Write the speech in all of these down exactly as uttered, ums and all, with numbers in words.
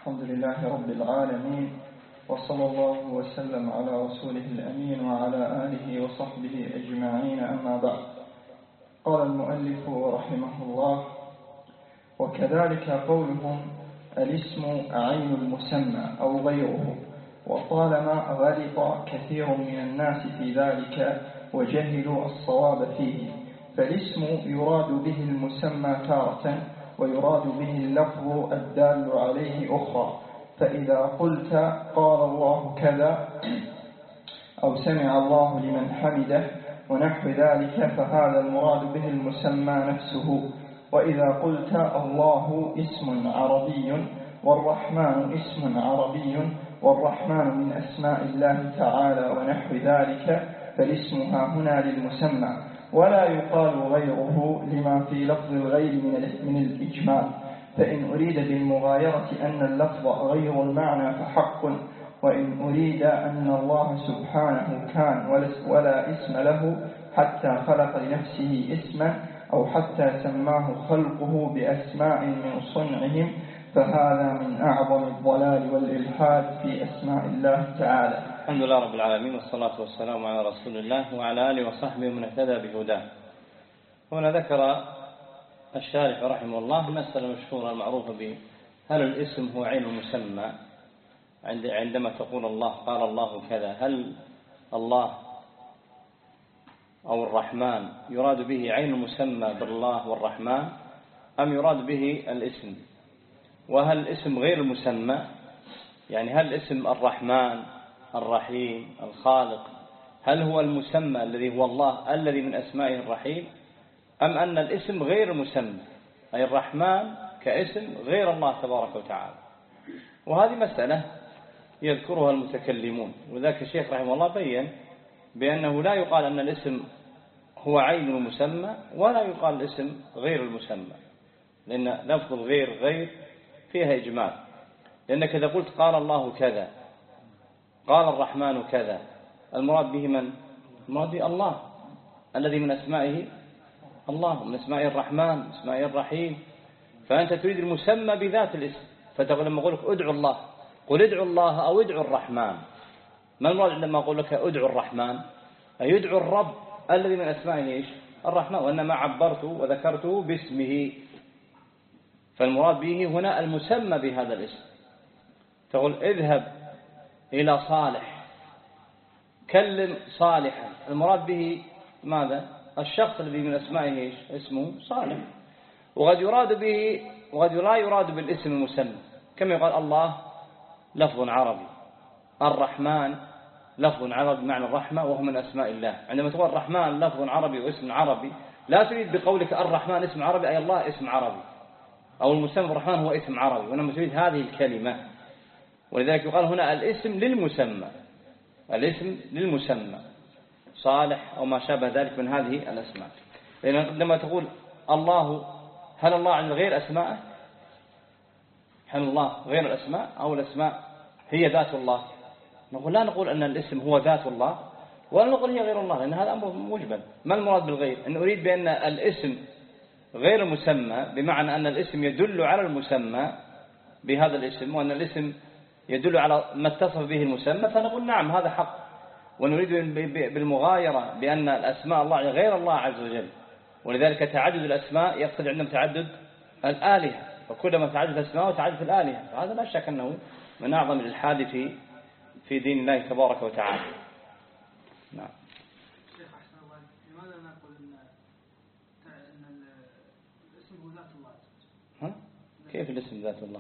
الحمد لله رب العالمين، وصلى الله وسلم على رسوله الأمين وعلى آله وصحبه أجمعين، أما بعد. قال المؤلف رحمه الله: وكذلك قولهم الاسم عين المسمى أو غيره، وطالما غلط كثير من الناس في ذلك وجهلوا الصواب فيه، فالاسم يراد به المسمى تارة، ويراد به اللفظ الدال عليه أخرى. فإذا قلت قال الله كذا أو سمع الله لمن حمده ونحو ذلك فهذا المراد به المسمى نفسه. وإذا قلت الله اسم عربي والرحمن اسم عربي والرحمن من أسماء الله تعالى ونحو ذلك فالاسم ها هنا للمسمى، ولا يقال غيره لما في لفظ الغير من الإجمال. فإن أريد بالمغايرة أن اللفظ غير المعنى فحق، وإن أريد أن الله سبحانه كان ولا اسم له حتى خلق لنفسه اسما أو حتى سماه خلقه بأسماء من صنعهم فهذا من أعظم الضلال والإلحاد في أسماء الله تعالى. الحمد لله رب العالمين، والصلاة والسلام على رسول الله وعلى آله وصحبه من اهتدى بهداه. هنا ذكر الشارح رحمه الله مسألة مشهورة المعروفة به: هل الاسم هو عين المسمى؟ عندما تقول الله قال الله كذا، هل الله أو الرحمن يراد به عين المسمى بالله والرحمن، أم يراد به الاسم؟ وهل الاسم غير المسمى؟ يعني هل الاسم الرحمن الرحيم الخالق هل هو المسمى الذي هو الله الذي من أسمائه الرحيم، أم أن الاسم غير المسمى أي الرحمن كاسم غير الله تبارك وتعالى؟ وهذه مسألة يذكرها المتكلمون، وذاك الشيخ رحمه الله بيّن بأنه لا يقال أن الاسم هو عين المسمى ولا يقال الاسم غير المسمى، لأن لفظ الغير غير فيها إجمال. لأنك إذا قلت قال الله كذا قال الرحمن كذا، المراد به من؟ المراد به الله الذي من أسمائه الله، من أسمائه الرحمن من أسمائه الرحيم. فأنت تريد المسمى بذات الاسم، فتقول لما أقول لك ادعو الله قل ادعو الله أو ادعو الرحمن. ما المراد لما أقول لك ادعو الرحمن؟ أي يدعو الرب الذي من أسمائه إيش؟ الرحمن، وإنما عبرته وذكرته باسمه. فالمراد به هنا المسمى بهذا الاسم. تقول اذهب إلى صالح كلم صالحا، المراد به ماذا؟ الشخص الذي من أسمائه إيش؟ اسمه صالح. وقد يراد به وقد لا يراد بالاسم المسمى، كما يقال الله لفظ عربي، الرحمن لفظ عربي بمعنى الرحمة وهو من أسماء الله. عندما تقول الرحمن لفظ عربي واسم عربي لا تريد بقولك الرحمن اسم عربي أي الله اسم عربي، أو المسمى الرحمن هو اسم عربي، وإنما تريد هذه الكلمة. ولذلك يقال هنا الاسم للمسمى، الاسم للمسمى صالح أو ما شابه ذلك من هذه الأسماء. لأن عندما تقول الله، هل الله عند غير أسماء؟ هل الله غير الأسماء أو الأسماء هي ذات الله؟ نقول لا نقول أن الاسم هو ذات الله ولا نقول هي غير الله، لأن هذا أمر مجمل. ما المراد بالغير؟ أن أريد بأن الاسم غير المسمى بمعنى أن الاسم يدل على المسمى بهذا الاسم، وأن الاسم يدل على ما اتصف به المسمى، فنقول نعم هذا حق. ونريد بالمغايرة بأن الأسماء الله غير الله عز وجل، ولذلك تعدد الأسماء يقصد عندهم تعدد الآلهة، وكلما تعدد الأسماء وتعدد الآلهة، فهذا لا شك أنه من أعظم الإلحاد في في دين الله تبارك وتعالى. نعم. شيخ أحسن الله، لماذا نقول إن إن الاسم هو ذات الله؟ ها؟ كيف الاسم ذات الله؟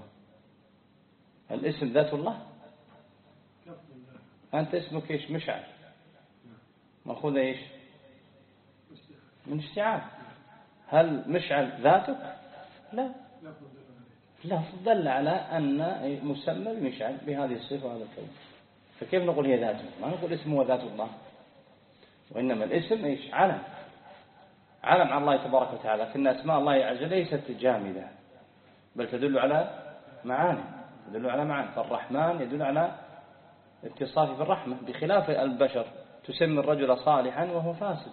الاسم ذات الله؟ أنت اسمك إيش؟ مشعل، مأخوذ إيش؟ من اشتعال. هل مشعل ذاتك؟ لا، لا، دل على أن مسمى بمشعل بهذه الصفة وهذا الكون. فكيف نقول هي ذاته؟ ما نقول اسم هو ذات الله، وإنما الاسم إيش؟ علم، علم عن الله تبارك وتعالى. لكن أسماء الله عز وجل ليست جامدة، بل تدل على معاني، تدل على معاني. فالرحمن يدل على اتصافه بالرحمة، بخلاف البشر تسمي الرجل صالحا وهو فاسد،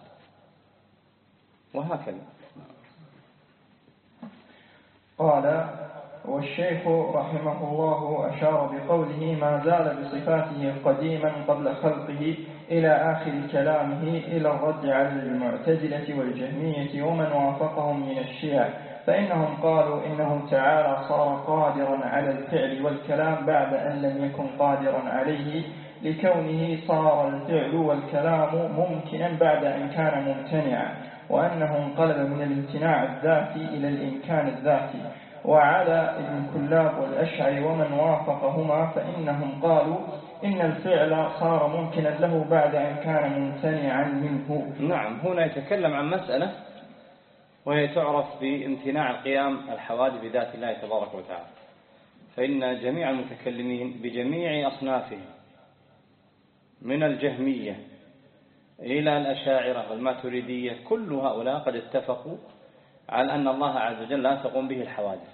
وهكذا. قال والشيخ رحمه الله أشار بقوله ما زال بصفاته قديما قبل خلقه إلى آخر كلامه إلى الرد على المعتزلة والجهمية ومن وافقهم من الشيعة، فإنهم قالوا إنه تعالى صار قادرا على الفعل والكلام بعد أن لم يكن قادرا عليه، لكونه صار الفعل والكلام ممكنا بعد أن كان ممتنعا، وأنه انقلب من الامتناع الذاتي إلى الإمكان الذاتي. وعلى ابن كلاب والأشعري ومن وافقهما فإنهم قالوا إن الفعل صار ممكنا له بعد أن كان ممتنعا منه. نعم، هنا يتكلم عن مسألة وهي تعرف بامتناع القيام الحوادث بذات الله تبارك وتعالى. فإن جميع المتكلمين بجميع أصنافهم من الجهمية إلى الأشاعرة والماتريدية كل هؤلاء قد اتفقوا على أن الله عز وجل لا تقوم به الحوادث،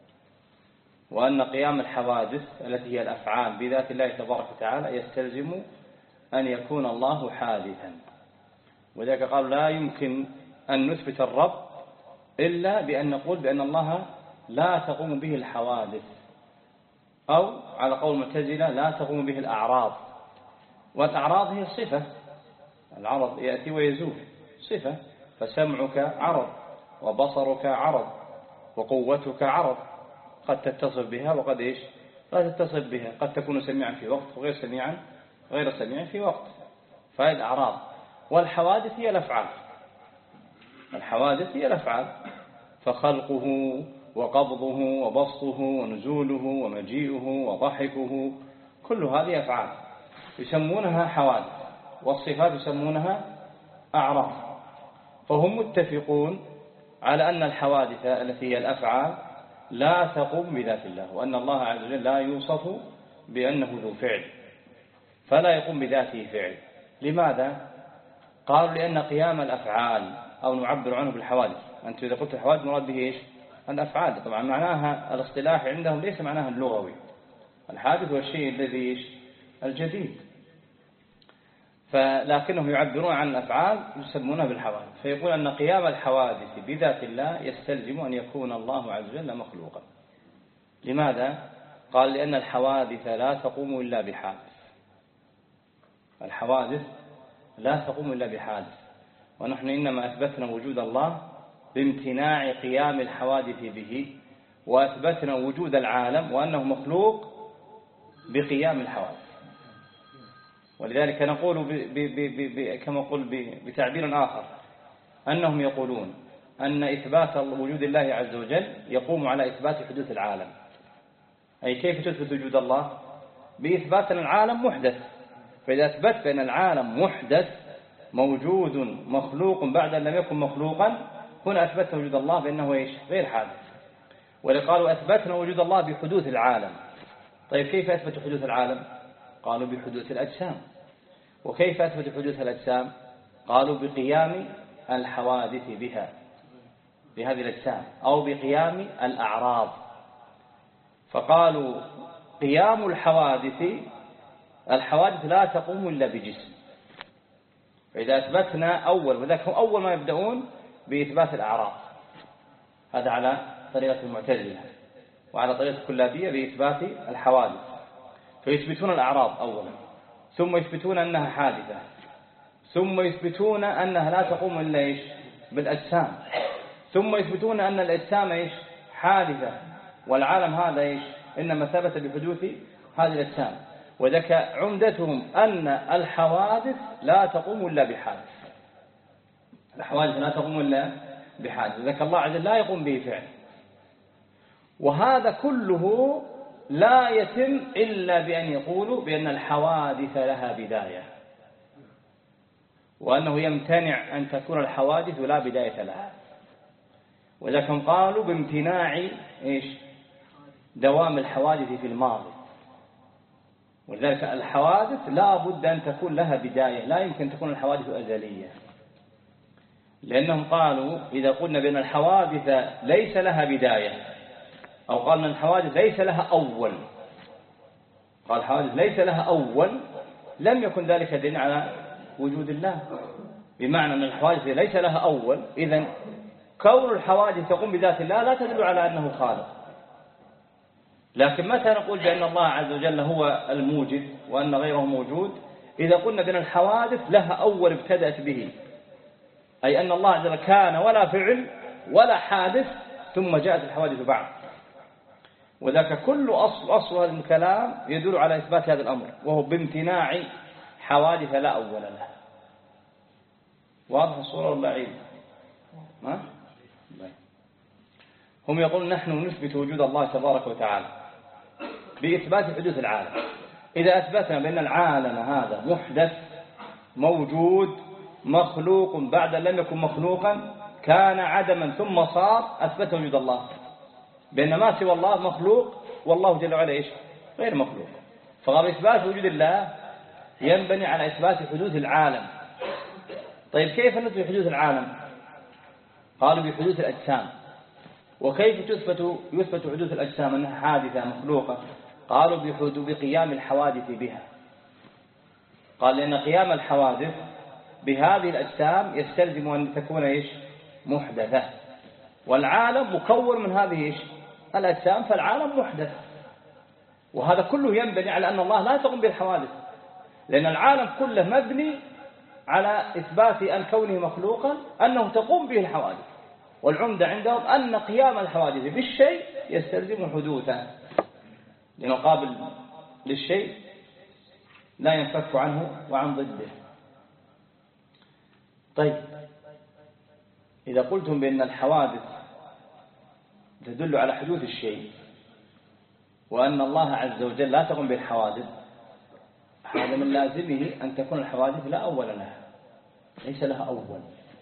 وأن قيام الحوادث التي هي الأفعال بذات الله تبارك وتعالى يستلزم أن يكون الله حادثا. وذلك قالوا لا يمكن أن نثبت الرب إلا بأن نقول بأن الله لا تقوم به الحوادث، أو على قول المعتزلة لا تقوم به الأعراض. والأعراض هي صفة، العرض يأتي ويزول صفة، فسمعك عرض وبصرك عرض وقوتك عرض، قد تتصف بها وقد إيش لا تتصف بها، قد تكون سميعا في وقت وغير سميعا غير سميع في وقت، فهي الأعراض. والحوادث هي الأفعال، الحوادث هي الأفعال، فخلقه وقبضه وبسطه ونزوله ومجيئه وضحكه كل هذه أفعال يسمونها حوادث، والصفات يسمونها أعراض. فهم متفقون على أن الحوادث التي هي الأفعال لا تقوم بذات الله، وأن الله عز وجل لا يوصف بأنه ذو فعل، فلا يقوم بذاته فعل. لماذا؟ قالوا لأن قيام الأفعال أو نعبر عنه بالحوادث، أنت إذا قلت الحوادث مراد به إيش؟ الأفعال. طبعا معناها الاصطلاحي عندهم ليس معناها اللغوي، الحادث هو الشيء الذي إيش؟ الجديد، فلكنهم يعبرون عن الأفعال يسمونها بالحوادث، فيقول أن قيام الحوادث بذات الله يستلزم أن يكون الله عز وجل مخلوقا. لماذا؟ قال لأن الحوادث لا تقوم إلا بحادث، الحوادث لا تقوم إلا بحادث، ونحن إنما أثبتنا وجود الله بامتناع قيام الحوادث به، وأثبتنا وجود العالم وأنه مخلوق بقيام الحوادث. ولذلك نقول ب ب ب ب كما قل بتعبير آخر أنهم يقولون أن إثبات وجود الله عز وجل يقوم على إثبات حدوث العالم. أي كيف تثبت وجود الله؟ بإثبات أن العالم محدث، فإذا أثبت بأن العالم محدث موجود مخلوق بعد أن لم يكن مخلوقا، هنا أثبت وجود الله بأنه إيش؟ غير حادث. ولقالوا أثبتنا وجود الله بحدوث العالم. طيب كيف أثبت حدوث العالم؟ قالوا بحدوث الأجسام. وكيف أثبت حدوث الأجسام؟ قالوا بقيام الحوادث بها، بهذه الأجسام، أو بقيام الأعراض. فقالوا قيام الحوادث، الحوادث لا تقوم إلا بجسم. فإذا أثبتنا أول، وذلك هم أول ما يبدأون بإثبات الأعراض، هذا على طريقة المعتزلة، وعلى طريقة الكلابية بإثبات الحوادث. فيثبتون الأعراض أولا، ثم يثبتون أنها حادثة، ثم يثبتون أنها لا تقوم إلا إيش؟ بالأجسام، ثم يثبتون أن الأجسام إيش؟ حادثة، والعالم هذا إيش؟ إنما ثبت بحدوث هذه الأجسام. وذلك عمدتهم أن الحوادث لا تقوم إلا بحادث، الحوادث لا تقوم إلا بحادث، وذلك الله عز وجل لا يقوم به فعل. وهذا كله لا يتم إلا بأن يقولوا بأن الحوادث لها بداية، وأنه يمتنع أن تكون الحوادث لا بداية لها. وذلك قالوا بامتناع إيش؟ دوام الحوادث في الماضي. ولذلك الحوادث لا بد أن تكون لها بداية، لا يمكن تكون الحوادث أزلية، لأنهم قالوا إذا قلنا بأن الحوادث ليس لها بداية، أو قالنا الحوادث ليس لها أول، قال الحوادث ليس لها أول، لم يكن ذلك دليل على وجود الله، بمعنى أن الحوادث ليس لها أول، إذن كون الحوادث تقوم بذات الله لا تدل على أنه خالق، لكن متى نقول بأن الله عز وجل هو الموجد وأن غيره موجود؟ إذا قلنا بأن الحوادث لها أول ابتدأت به، أي أن الله عز وجل كان ولا فعل ولا حادث ثم جاءت الحوادث بعد. وذاك كل أصل أصل هذا الكلام يدل على إثبات هذا الأمر، وهو بامتناع حوادث لا أول لها. واضح الصورة ولا بعيد؟ ما؟ هم يقولون نحن نثبت وجود الله تبارك وتعالى بإثبات حدوث العالم. إذا أثبتنا بأن العالم هذا محدث موجود مخلوق بعد لم يكن مخلوقا، كان عدما ثم صار، أثبت وجود الله، بأن ما سوى الله مخلوق والله جل وعلا إيش؟ غير مخلوق. فقال إثبات وجود الله ينبني على إثبات حدوث العالم. طيب كيف نثبت حدوث العالم؟ قالوا بحدوث الأجسام. وكيف تثبت يثبت حدوث الأجسام أنها حادثة مخلوقة؟ قالوا بقيام الحوادث بها. قال لأن قيام الحوادث بهذه الأجسام يستلزم أن تكون إيش؟ محدثة، والعالم مكون من هذه إيش؟ الأجسام، فالعالم محدث. وهذا كله ينبني على أن الله لا تقوم بالحوادث، لأن العالم كله مبني على إثبات أن كونه مخلوقا أنه تقوم به الحوادث، والعمدة عندهم أن قيام الحوادث بالشيء يستلزم حدوثه، لأنه قابل للشيء لا ينفك عنه وعن ضده. طيب إذا قلتم بأن الحوادث تدل على حدوث الشيء وأن الله عز وجل لا تقوم بالحوادث، هذا من لازمه أن تكون الحوادث لا أول لها، ليس لها أول.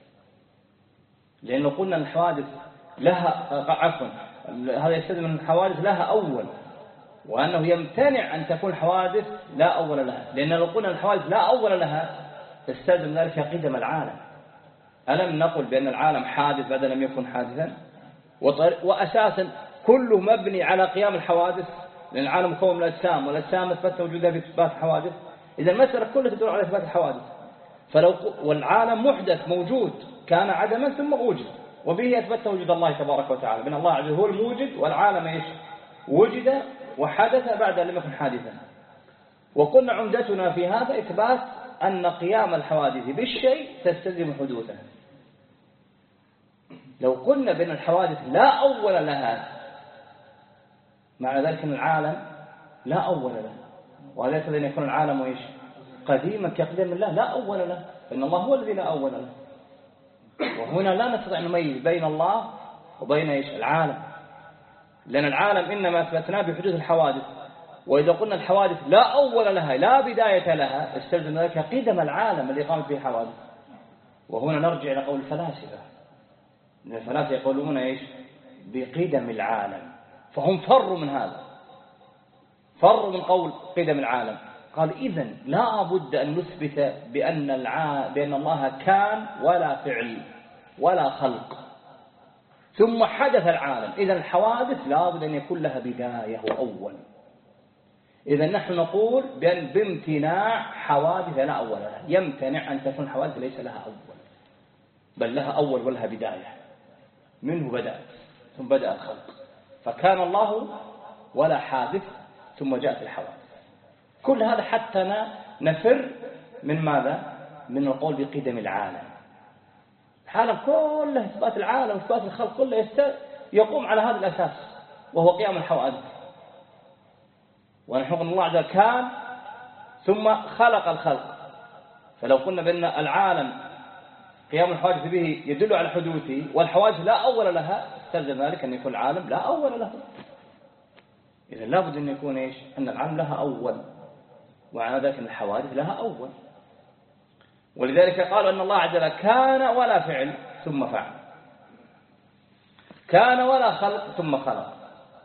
لأنه قلنا الحوادث لها عفوا هذا يستلزم أن الحوادث لها أول، وأنه يمتنع أن تكون الحوادث لا أول لها، لأن لو قلنا الحوادث لا أول لها تستلزم ذلك قدم العالم. ألم نقل بأن العالم حادث بعد لم يكن حادثا؟ وأساسا كله مبني على قيام الحوادث، لأن العالم مكون من الأجسام، والأجسام أثبت وجودها بإثبات الحوادث. إذا المسألة كلها تدل على إثبات الحوادث. فلو والعالم محدث موجود كان عدما ثم وجد، وبه أثبت وجود الله تبارك وتعالى، بأن الله عز وجل هو الموجد والعالم إيش؟ وجد وحدث بعد لم يكن حادثا. وقلنا عمدتنا في هذا إثبات أن قيام الحوادث بالشيء تستلزم حدوثه. لو قلنا بأن الحوادث لا أول لها، مع ذلك أن العالم لا أول له، وليس أن يكون العالم إيش؟ قديما كقدم الله، لا أول له، فإن الله هو الذي لا أول له. وهنا لا نستطيع أن نميز بين الله وبين إيش؟ العالم، لأن العالم إنما أثبتناه بحدوث الحوادث. وإذا قلنا الحوادث لا أول لها لا بداية لها، استلزم ذلك قدم العالم الذي قامت به الحوادث. وهنا نرجع إلى قول الفلاسفة، إن الفلاسفة يقولون إيش؟ بقدم العالم، فهم فروا من هذا، فروا من قول قدم العالم. قال إذن لا بد أن نثبت بأن, الع... بأن الله كان ولا فعل ولا خلق ثم حدث العالم. إذن الحوادث لا بد أن يكون لها بداية وأول. إذن نحن نقول بأن بامتناع حوادث لا أول لها، يمتنع أن تكون حوادث ليس لها أول، بل لها أول ولها بداية، منه بدأت ثم بدأ الخلق. فكان الله ولا حادث ثم جاءت الحوادث. كل هذا حتى نفر من ماذا؟ من القول بقدم العالم. العالم كله إثبات العالم وإثبات الخلق كله يقوم على هذا الأساس، وهو قيام الحوادث. ونحن قلنا الله عز وجل كان ثم خلق الخلق. فلو قلنا بأن العالم قيام الحوادث به يدل على حدوثه، والحوادث لا أول لها، استلزم ذلك أن يكون العالم لا أول له. إذا لابد أن يكون إيش؟ أن العالم لها أول، وعلى ذلك أن الحوادث لها أول. ولذلك قالوا أن الله عز وجل كان ولا فعل ثم فعل، كان ولا خلق ثم خلق،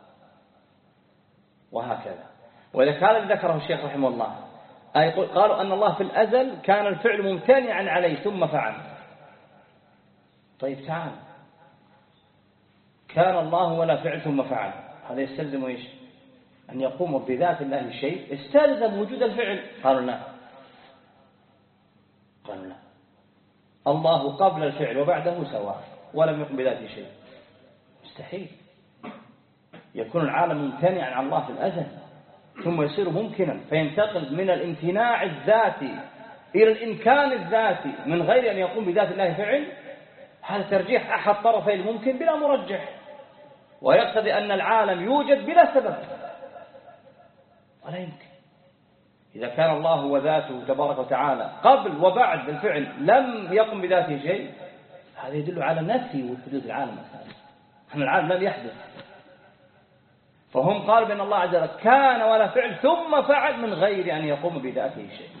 وهكذا. ولذلك هذا ذكره الشيخ رحمه الله، أي قالوا أن الله في الأزل كان الفعل ممتنعا عليه ثم فعل. طيب تعال، كان الله ولا فعل ثم فعل، هذا يستلزم إيش؟ أن يقوم بذات الله شيء استلزم وجود الفعل. قالوا لا، قالوا لا، الله قبل الفعل وبعده سواء ولم يقم بذاته شيء، مستحيل. يكون العالم ممتنعا عن الله في الأزل ثم يصير ممكنا، فينتقل من الامتناع الذاتي إلى الإمكان الذاتي من غير أن يقوم بذات الله فعل. هذا ترجيح أحد طرفي الممكن بلا مرجح، ويقتضي أن العالم يوجد بلا سبب، ولا يمكن. إذا كان الله وذاته تبارك وتعالى قبل وبعد الفعل لم يقم بذاته شيء، هذا يدل على نفي وحدوث العالم أساسا، أن العالم لم يحدث. فهم قالوا بأن الله عز وجل كان ولا فعل ثم فعل من غير أن يقوم بذاته شيء.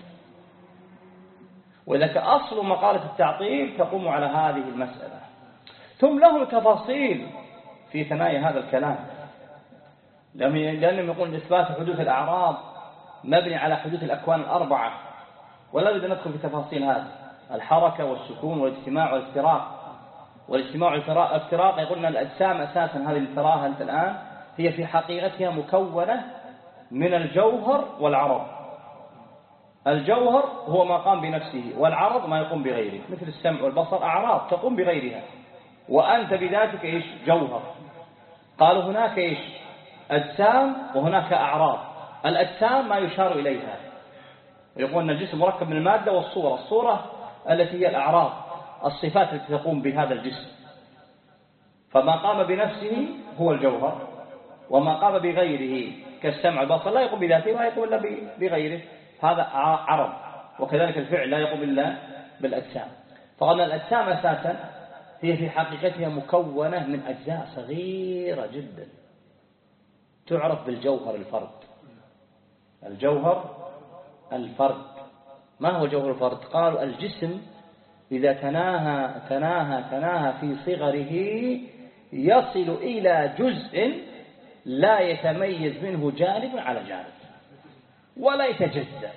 وإذا كأصل مقالة التعطيل تقوم على هذه المسألة. ثم لهم تفاصيل في ثنايا هذا الكلام، لأنهم يقولون إثبات حدوث الأعراض مبني على حدوث الأكوان الأربعة، ولا بد ندخل في تفاصيل هذا: الحركة والسكون والاجتماع والافتراق. والاجتماع والافتراق يقولون الأجسام أساسا هذه اللي تراها أنت الآن هي في حقيقتها مكونة من الجوهر والعرض. الجوهر هو ما قام بنفسه، والعرض ما يقوم بغيره، مثل السمع والبصر أعراض تقوم بغيرها، وأنت بذاتك إيش؟ جوهر. قالوا هناك إيش؟ أجسام وهناك أعراض. الأجسام ما يشار إليها، يقولون الجسم مركب من المادة والصورة، الصورة التي هي الأعراض، الصفات التي تقوم بهذا الجسم. فما قام بنفسه هو الجوهر، وما قام بغيره كالسمع والبصر لا يقوم بذاته ولا يقوم إلا بغيره، هذا عرض. وكذلك الفعل لا يقوم إلا بالأجسام. فقالنا الأجسام أساسا هي في حقيقتها مكونة من أجزاء صغيرة جدا تعرف بالجوهر الفرد. الجوهر الفرد. ما هو جوهر الفرد؟ قالوا الجسم إذا تناهى تناهى تناهى في صغره يصل إلى جزء لا يتميز منه جانب على جانب ولا يتجزأ،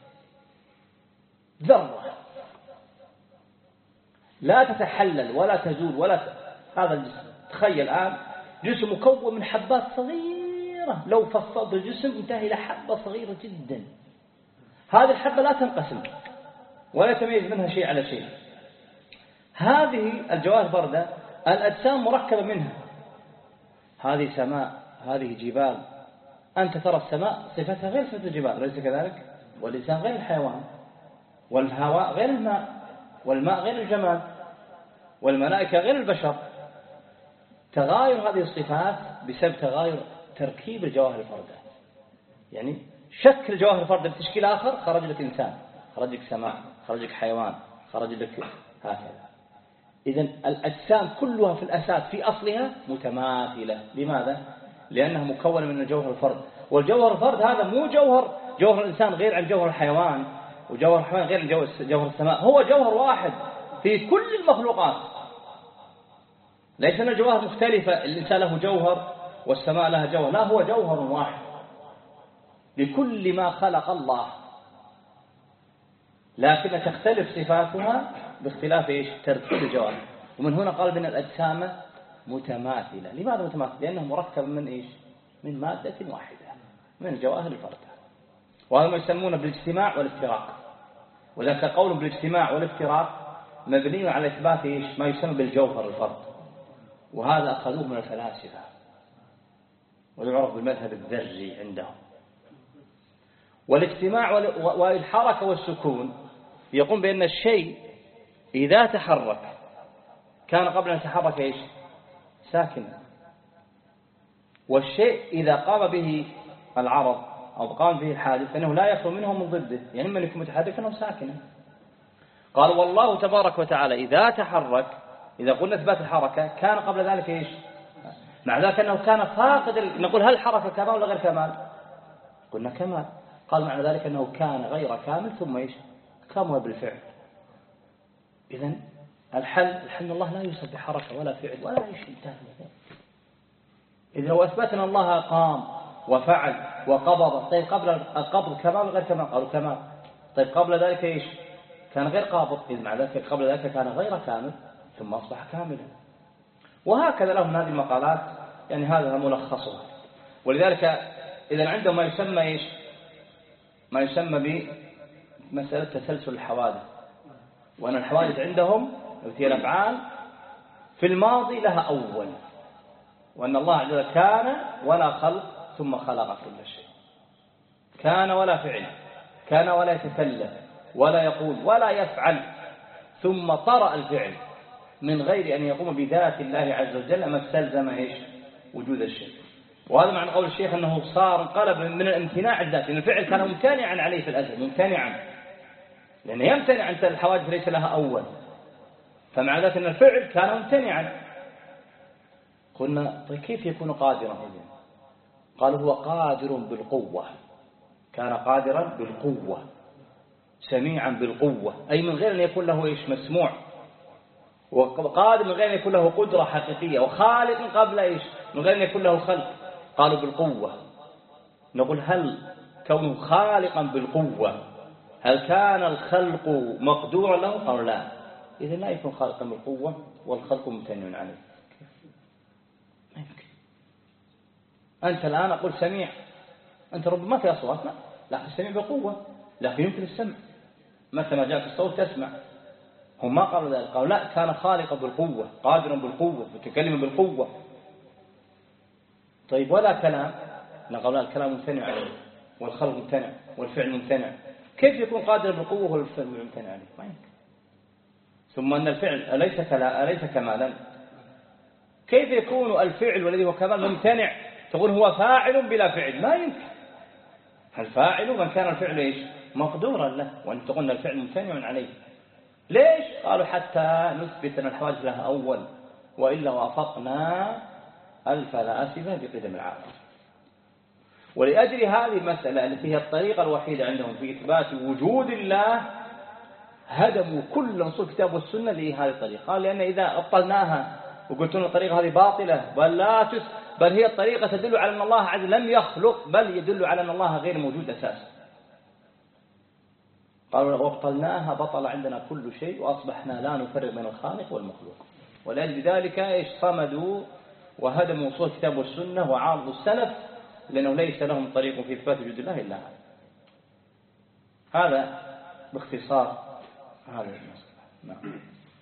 ذرة لا تتحلل ولا تزول ولا ت... هذا الجسم. تخيل الآن جسم مكون من حبات صغيرة، لو فصلت الجسم انتهى إلى حبة صغيرة جدا. هذه الحبة لا تنقسم ولا يتميز منها شيء على شيء. هذه الجواهر الفردة الأجسام مركبة منها. هذه سماء، هذه جبال. أنت ترى السماء صفتها غير صفة الجبال، ليس كذلك؟ والإنسان غير الحيوان، والهواء غير الماء، والماء غير الجمال، والملائكة غير البشر. تغاير هذه الصفات بسبب تغاير تركيب الجواهر الفردة. يعني شكل الجواهر الفردة بتشكيل آخر خرج لك إنسان، خرج لك سماء، خرج لك حيوان، خرج لك هكذا. إذن الأجسام كلها في الأساس في أصلها متماثلة. لماذا؟ لأنها مكونة من الجوهر الفرد. والجوهر الفرد هذا مو جوهر جوهر الإنسان غير عن جوهر الحيوان، وجوهر الحيوان غير عن جوهر السماء. هو جوهر واحد في كل المخلوقات، ليس أن الجواهر مختلفة، الإنسان له جوهر والسماء لها جوهر، لا، هو جوهر واحد لكل ما خلق الله، لكن تختلف صفاتها باختلاف إيش؟ تركيب الجوهر. ومن هنا قال بأن الأجسام متماثلة. لماذا متماثلة؟ لأنه مركب من إيش؟ من مادة واحدة من الجواهر الفردة. وهذا ما يسمونه بالاجتماع والافتراق. وذلك قول بالاجتماع والافتراق مبني على إثبات إيش؟ ما يسمى بالجوهر الفرد، وهذا أخذوه من الفلاسفة ويعرف بالمذهب الذري عندهم. والاجتماع والحركة والسكون يقوم بأن الشيء إذا تحرك كان قبل أن يتحرك إيش؟ ساكنا، والشيء إذا قام به العرض أو قام به الحادث فإنه لا يخلو منه من ضده، يعني من يكون متحركا أو ساكنا. قال والله تبارك وتعالى إذا تحرك، إذا قلنا إثبات الحركة كان قبل ذلك إيش؟ مع ذلك أنه كان فاقد ال... نقول هل الحركة كمال ولا غير كمال؟ قلنا كمال. قال معنى ذلك أنه كان غير كامل ثم إيش؟ كمل بالفعل. إذن الحل الحل الله لا يوصف بحركة ولا فعل ولا أي شيء ثاني. إذا لو أثبتنا الله قام وفعل وقبض، طيب قبل القبض كمال غير كمال؟ قالوا كمال. طيب قبل ذلك إيش؟ كان غير قابض، إذ مع ذلك قبل ذلك كان غير كامل ثم أصبح كاملا. وهكذا لهم هذه المقالات، يعني هذا ملخصها. ولذلك إذا عندهم ما يسمى إيش؟ ما يسمى بمسألة تسلسل الحوادث، وأن الحوادث عندهم هي الأفعال في الماضي لها أول وأن الله عز وجل كان ولا خلق ثم خلق كل شيء. كان ولا فعل، كان ولا يتكلم ولا يقول ولا يفعل، ثم طرأ الفعل من غير أن يقوم بذات الله عز وجل ما استلزم إيش؟ وجود الشيء. وهذا معنى قول الشيخ أنه صار انقلب من الامتناع الذاتي، لأن الفعل كان ممتنعا عليه في الأزل، ممتنعا، لأنه يمتنع أن الحوادث ليس لها أول، فمع ذلك أن الفعل كان ممتنعا. قلنا طيب كيف يكون قادرا إذن؟ قالوا هو قادر بالقوة، كان قادرا بالقوة، سميعا بالقوة، أي من غير أن يكون له إيش؟ مسموع، وقادر من غير أن يكون له قدرة حقيقية، وخالق قبل إيش؟ من غير أن يكون له خلق. قالوا بالقوة. نقول هل كونه خالقا بالقوة هل كان الخلق مقدورا له؟ قالوا لا، إذن لا يكون خالقا بالقوة والخلق ممتنع عليه. ما يمكن. أنت الآن أقول سميع، أنت ربما في أصواتنا لكن السميع بالقوة، لكن يمكن السمع، متى ما جاءك الصوت تسمع. هم ما قالوا ذلك، قالوا لا، كان خالقا بالقوة، قادرا بالقوة، متكلما بالقوة. طيب ولا كلام؟ نقول لا، الكلام ممتنع عليه والخلق ممتنع والفعل ممتنع. كيف يكون قادر بالقوة والفعل ممتنع عليه؟ ما يمكن. ثم أن الفعل أليس كلا أليس كمالا؟ كيف يكون الفعل والذي هو كمال ممتنع تقول هو فاعل بلا فعل؟ ما يمكن. الفاعل من كان الفعل إيش؟ مقدورا له، وأن تقول الفعل ممتنع عليه. ليش؟ قالوا حتى نثبت أن الحوادث لها أول، وإلا وافقنا الفلاسفة بقدم العالم. ولأجل هذه المسألة التي هي الطريقة الوحيدة عندهم في إثبات وجود الله هدموا كل نصوص الكتاب والسنة لهذه الطريقة. قال لأن إذا أبطلناها وقلت لنا الطريقة هذه باطلة بل لا تس بل هي الطريقة تدل على أن الله عز وجل لم يخلق، بل يدل على أن الله غير موجود أساسا. قالوا وابطلناها بطل عندنا كل شيء وأصبحنا لا نفرق بين الخالق والمخلوق. ولأجل ذلك إيش؟ صمدوا وهدموا نصوص الكتاب والسنة وعارضوا السلف، لأنه ليس لهم طريق في إثبات وجود الله إلا هذا. هذا باختصار هذا المسألة. نعم.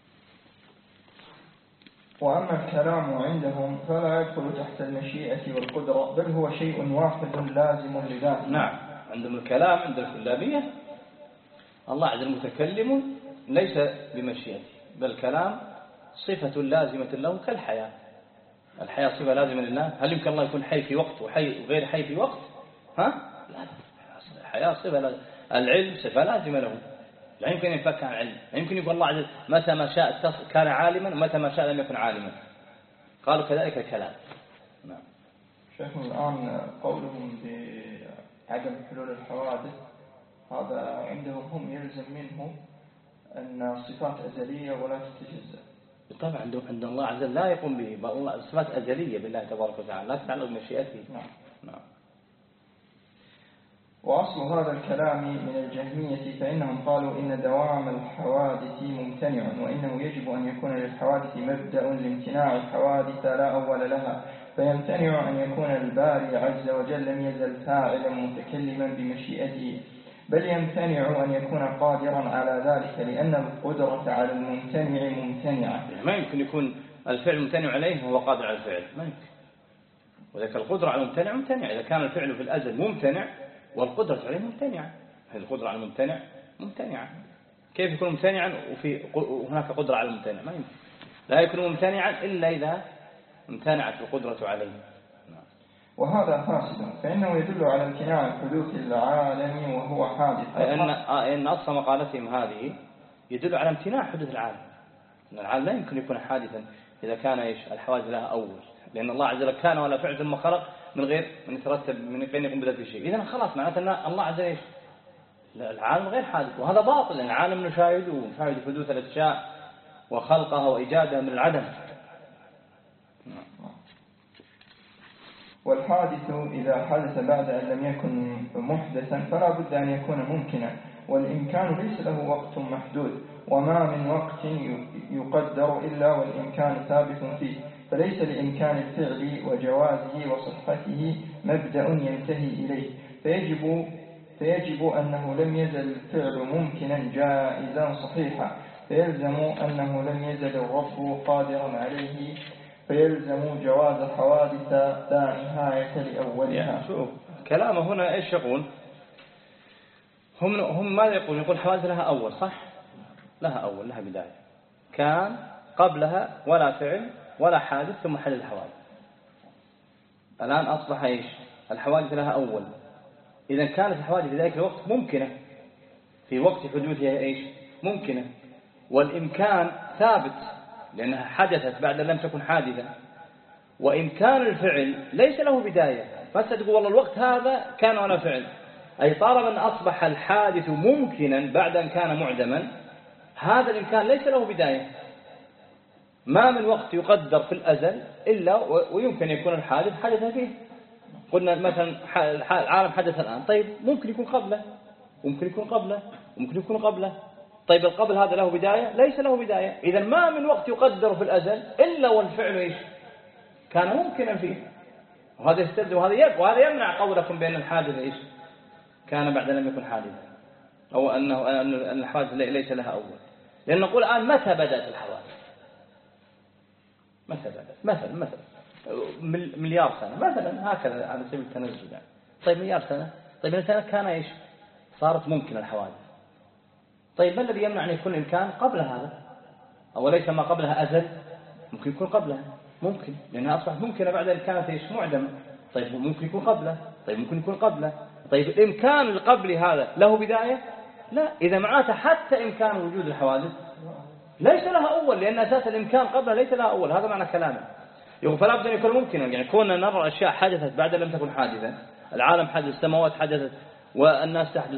وأما الكلام عندهم فلا يدخل تحت المشيئة والقدرة، بل هو شيء واحد لازم لذاته. نعم، عندهم الكلام عند الكلابية الله عز وجل متكلم ليس بمشيئته، بل الكلام صفة لازمة له كالحياة. الحياة صفة لازمة لله. هل يمكن الله يكون حي في وقت وحي وغير حي في وقت؟ ها؟ لا، الحياة صفة لازمة. العلم صفة لازمة له، لا يمكن أن ينفك عن العلم. لا يمكن يقول الله عز وجل متى ما شاء كان عالما ومتى ما شاء لم يكن عالما. قالوا كذلك الكلام. نعم. شيخنا الآن قولهم بعدم حلول الحوادث هذا عندهم هم يلزم منه أن صفات أزلية ولا تتجزأ. طبعا عندهم عند الله عز وجل لا يقوم به، الله صفات أزلية بالله تبارك وتعالى لا تتعلق بمشيئته. نعم. نعم. وأصل هذا الكلام من الجهمية، فإنهم قالوا إن دوام الحوادث ممتنع، وإنه يجب أن يكون للحوادث مبدأ لامتناع الحوادث لا أول لها، فيمتنع أن يكون الباري عز وجل لم يزل فاعلا متكلما بمشيئته، بل يمتنع أن يكون قادرا على ذلك، لأن القدرة على الممتنع ممتنعة. ما يمكن يكون الفعل ممتنع عليه وهو قادر على الفعل، ما يمكن. وذلك القدرة على الممتنع ممتنع. إذا كان الفعل في الأزل ممتنع والقدرة عليه ممتنعة، هذه القدرة على الممتنع ممتنعة. كيف يكون ممتنعا وفي هناك قدرة على الممتنع؟ ما يمكن. لا يكون ممتنعا إلا إذا امتنعت القدرة عليه. وهذا فاسد، فإنه يدل على امتناع حدوث العالم وهو حادث. أن أن أصل مقالتهم هذه يدل على امتناع حدوث العالم. أن العالم لا يمكن يكون حادثا إذا كان إيش الحوادث لها أول، لأن الله عز وجل كان ولا فعل ثم خلق من غير من يترتب من غير يقوم بذات شيء. إذا خلاص معناته أن الله عز وجل العالم غير حادث، وهذا باطل، لأن العالم نشاهده ونشاهد حدوث الأشياء وخلقها وإيجادها من العدم. والحادث إذا حدث بعد أن لم يكن محدثا فلا بد أن يكون ممكنا، والإمكان ليس له وقت محدود، وما من وقت يقدر إلا والإمكان ثابت فيه، فليس لإمكان الفعل وجوازه وصحته مبدأ ينتهي إليه، فيجب, فيجب أنه لم يزل الفعل ممكنا جائزا صحيحا، فيلزم أنه لم يزل الرب قادرا عليه، فيلزم جواز حوادث لا نهاية لأولها. يعني شوف كلامه هنا إيش يقول؟ هم هم ماذا يقول؟ يقول حوادث لها أول، صح؟ لها أول، لها بداية، كان قبلها ولا فعل ولا حادث ثم حدث الحوادث. الآن أصبح إيش؟ الحوادث لها أول. إذا كانت الحوادث في ذلك الوقت ممكنة، في وقت حدوثها إيش؟ ممكنة، والإمكان ثابت لأنها حدثت بعد لم تكن حادثة. وإمكان الفعل ليس له بداية، فستقول والله الوقت هذا كان ولا فعل، أي طالما أن أصبح الحادث ممكنا بعد أن كان معدما، هذا الإمكان ليس له بداية. ما من وقت يقدر في الأزل إلا ويمكن يكون الحادث حدث فيه. قلنا مثلا العالم حدث الآن، طيب ممكن يكون قبله، ممكن يكون قبله، ممكن يكون قبله. طيب القبل هذا له بداية؟ ليس له بداية. إذا ما من وقت يقدر في الأزل إلا والفعل إيش؟ كان ممكنا فيه. وهذا يستد وهذا يب وهذا يمنع قولكم بأن الحادث إيش؟ كان بعد لم يكن حادثا، أو أنه أن الحوادث ليس لها أول. لأن نقول الآن متى بدأت الحوادث؟ متى بدأت؟ مثلا مثلا مليار سنة مثلا، هكذا على سبيل التنزل يعني. طيب مليار سنة، طيب من سنة كان إيش؟ صارت ممكن الحوادث. طيب ما الذي يمنع أن يكون الإمكان قبل هذا؟ أو ليس ما قبلها أزل؟ ممكن يكون قبلها، ممكن، لأنها أصبحت ممكنة بعد أن كانت إيش؟ معدمة. طيب ممكن يكون قبله، طيب ممكن يكون قبله. طيب الإمكان القبلي هذا له بداية؟ لا. إذا معناته حتى إمكان وجود الحوادث ليس لها أول، لأن أساس الإمكان قبله ليس لها أول. هذا معنى كلامه. يقول فلا بد أن يكون ممكنا، يعني كوننا نرى أشياء حدثت بعد لم تكن حادثة، العالم حدث، السماوات حدثت، والناس تحدث.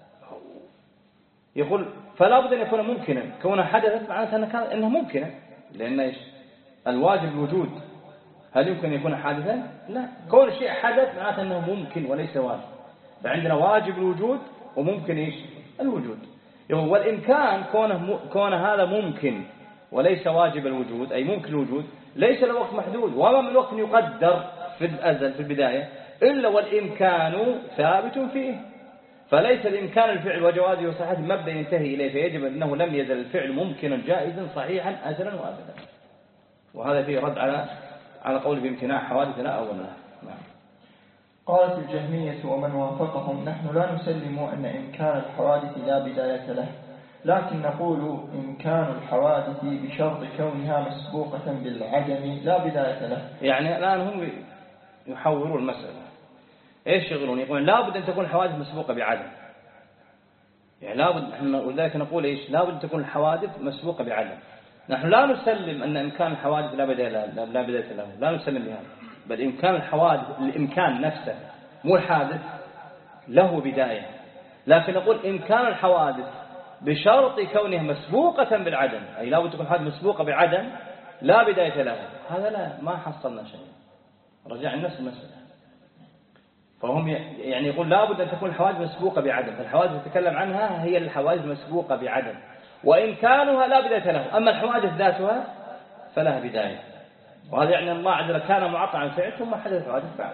يقول فلا بد أن يكون ممكنا، كونها حدثت معناتها أنها إنها ممكنة، لأن إيش؟ الواجب الوجود. هل يمكن أن يكون حادثا؟ لا. كون الشيء حدث معناته أنه ممكن وليس واجب. فعندنا واجب الوجود وممكن إيش؟ الوجود. يقول والإمكان كونه كون هذا ممكن وليس واجب الوجود، أي ممكن الوجود، ليس له وقت محدود، وما من وقت يقدر في الأزل في البداية إلا والإمكان ثابت فيه. فليس الإمكان الفعل وجوازه وصحته مبدأ ينتهي إليه، فيجب أنه لم يزل الفعل ممكنا جائزا صحيحا أزلا وأبدا. وهذا فيه رد على على قول بامتناع حوادث لا أول لها. نعم. قالت الجهمية ومن وافقهم نحن لا نسلم أن إمكان الحوادث لا بداية له، لكن نقول إمكان الحوادث بشرط كونها مسبوقة بالعدم لا بداية له. يعني الآن هم يحورون المسألة، إيش يقولون؟ يقولون لابد أن تكون الحوادث مسبوقة بعدم. يعني لابد، ولذلك نقول إيش؟ لابد أن تكون الحوادث مسبوقة بعدم. نحن لا نسلم أن إمكان الحوادث لا بداية له، لا بداية له، لا نسلم بهذا. بل إمكان الحوادث، الإمكان نفسه مو الحادث، له بداية. لكن نقول إمكان الحوادث بشرط كونها مسبوقة بالعدم، أي لابد تكون الحوادث مسبوقة بعدم لا بداية له. هذا لا، ما حصلنا شيء، رجع نفس المسألة. فهم يعني يقول لابد أن تكون الحوادث مسبوقة بعدم، فالحوادث يتكلم عنها هي الحوادث مسبوقة بعدم، وإمكانها لا بداية له. أما الحوادث ذاتها فلها بداية. وهذا يعني الله عز وجل كان معطى عن فعل ثم حدث حوادث بعد.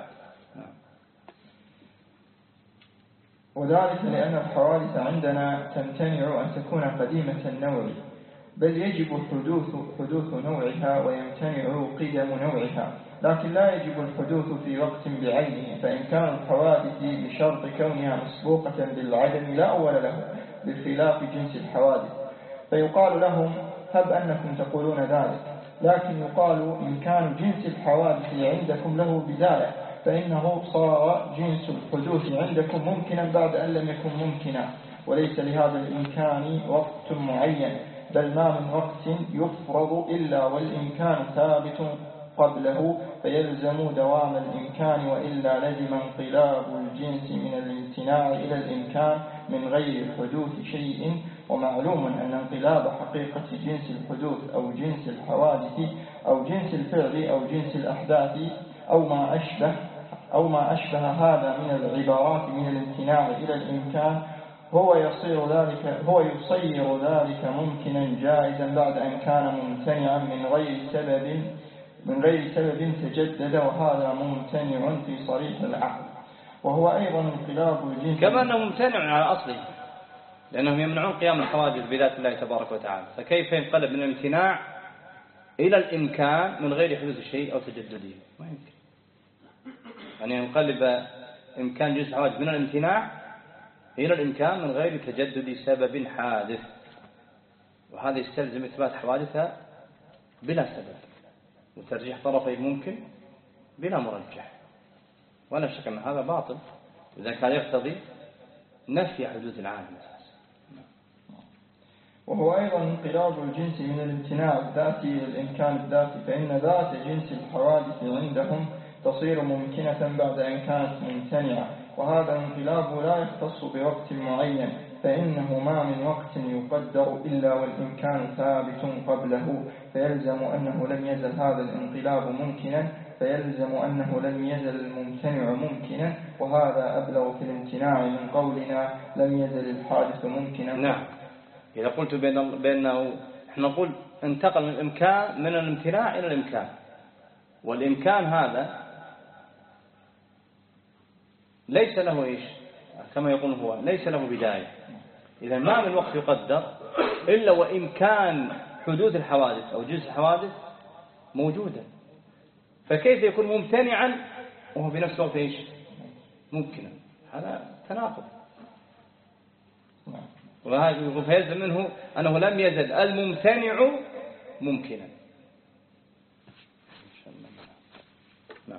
وذلك لأن الحوادث عندنا تمتنع أن تكون قديمة النوع، بل يجب حدوث حدوث نوعها ويمتنع قدم نوعها، لكن لا يجب الحدوث في وقت بعينه. فإمكان الحوادث بشرط كونها مسبوقة بالعدم لا أول له، بخلاف جنس الحوادث. فيقال لهم هب أنكم تقولون ذلك، لكن يقال إمكان جنس الحوادث عندكم له بداية، فإنه صار جنس الحدوث عندكم ممكنا بعد أن لم يكن ممكنا، وليس لهذا الإمكان وقت معين، بل ما من وقت يفرض إلا والإمكان ثابت قبله، فيلزم دوام الإمكان، وإلا لزم انقلاب الجنس من الامتناع إلى الإمكان من غير حدوث شيء. ومعلوم أن انقلاب حقيقة جنس الحدوث أو جنس الحوادث أو جنس الفعل أو جنس الأحداث أو ما أشبه أو ما أشبه هذا من العبارات من الامتناع إلى الإمكان هو يصير ذلك هو يصير ذلك ممكنا جائزا بعد أن كان ممتنعا من غير سبب من غير سبب تجدد، وهذا ممتنع في صريح العقل، وهو أيضا انقلاب الجنس كما أنه ممتنع على أصله، لأنهم يمنعون قيام الحوادث بذات الله تبارك وتعالى، فكيف ينقلب من الامتناع إلى الإمكان من غير حدوث الشيء أو تجدده، ما يمكن. يعني ينقلب إمكان جزء الحوادث من الامتناع إلى الإمكان من غير تجدد سبب حادث، وهذا يستلزم إثبات حوادثها بلا سبب وترجيح طرفي ممكن بلا مرجح، ولا شك أن هذا باطل إذا كان يقتضي نفي حدوث العالم. وهو أيضا انقلاب الجنس من الامتناع الذاتي إلى الإمكان الذاتي، فإن ذات جنس الحوادث عندهم تصير ممكنة بعد أن كانت ممتنعة، وهذا الانقلاب لا يختص بوقت معين، فإنه ما من وقت يقدر إلا والإمكان ثابت قبله، فيلزم أنه لم يزل هذا الانقلاب ممكنا، فيلزم أنه لم يزل الممتنع ممكنا، وهذا أبلغ في الامتناع من قولنا لم يزل الحادث ممكنا. نعم، إذا قلت بأن بأنه احنا نقول انتقل من الإمكان من الامتناع إلى الإمكان، والإمكان هذا ليس له إيش كما يقول هو ليس له بداية، إذا ما من وقت يقدر إلا وإمكان حدوث الحوادث أو جزء الحوادث موجودة، فكيف يكون ممتنعا وهو في نفس الوقت إيش ممكنا؟ هذا تناقض. وهذا فيلزم منه أنه لم يزل الممتنع ممكنا. نعم.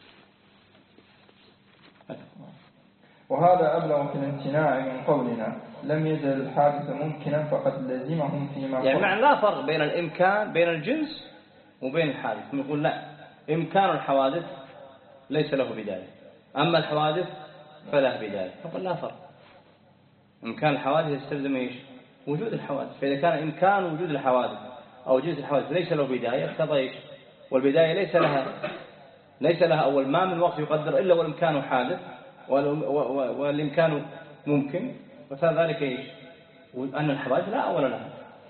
وهذا أبلغ في الامتناع من قولنا لم يزل الحادث ممكنا، فقد لزمهم فيما يعني معنى لا فرق بين الإمكان بين الجنس وبين الحادث. نقول لا، إمكان الحوادث ليس له بداية، أما الحوادث فله بداية. نقول لا فرق، إمكان الحوادث يستلزم إيش وجود الحوادث، فإذا كان إمكان وجود الحوادث أو جزء الحوادث ليس له بداية اقتضى إيش، والبداية ليس لها ليس لها أول، ما من وقت يقدر إلا والإمكان حادث والإمكان ممكن، وذلك إيش أن الحوادث لا أول لها.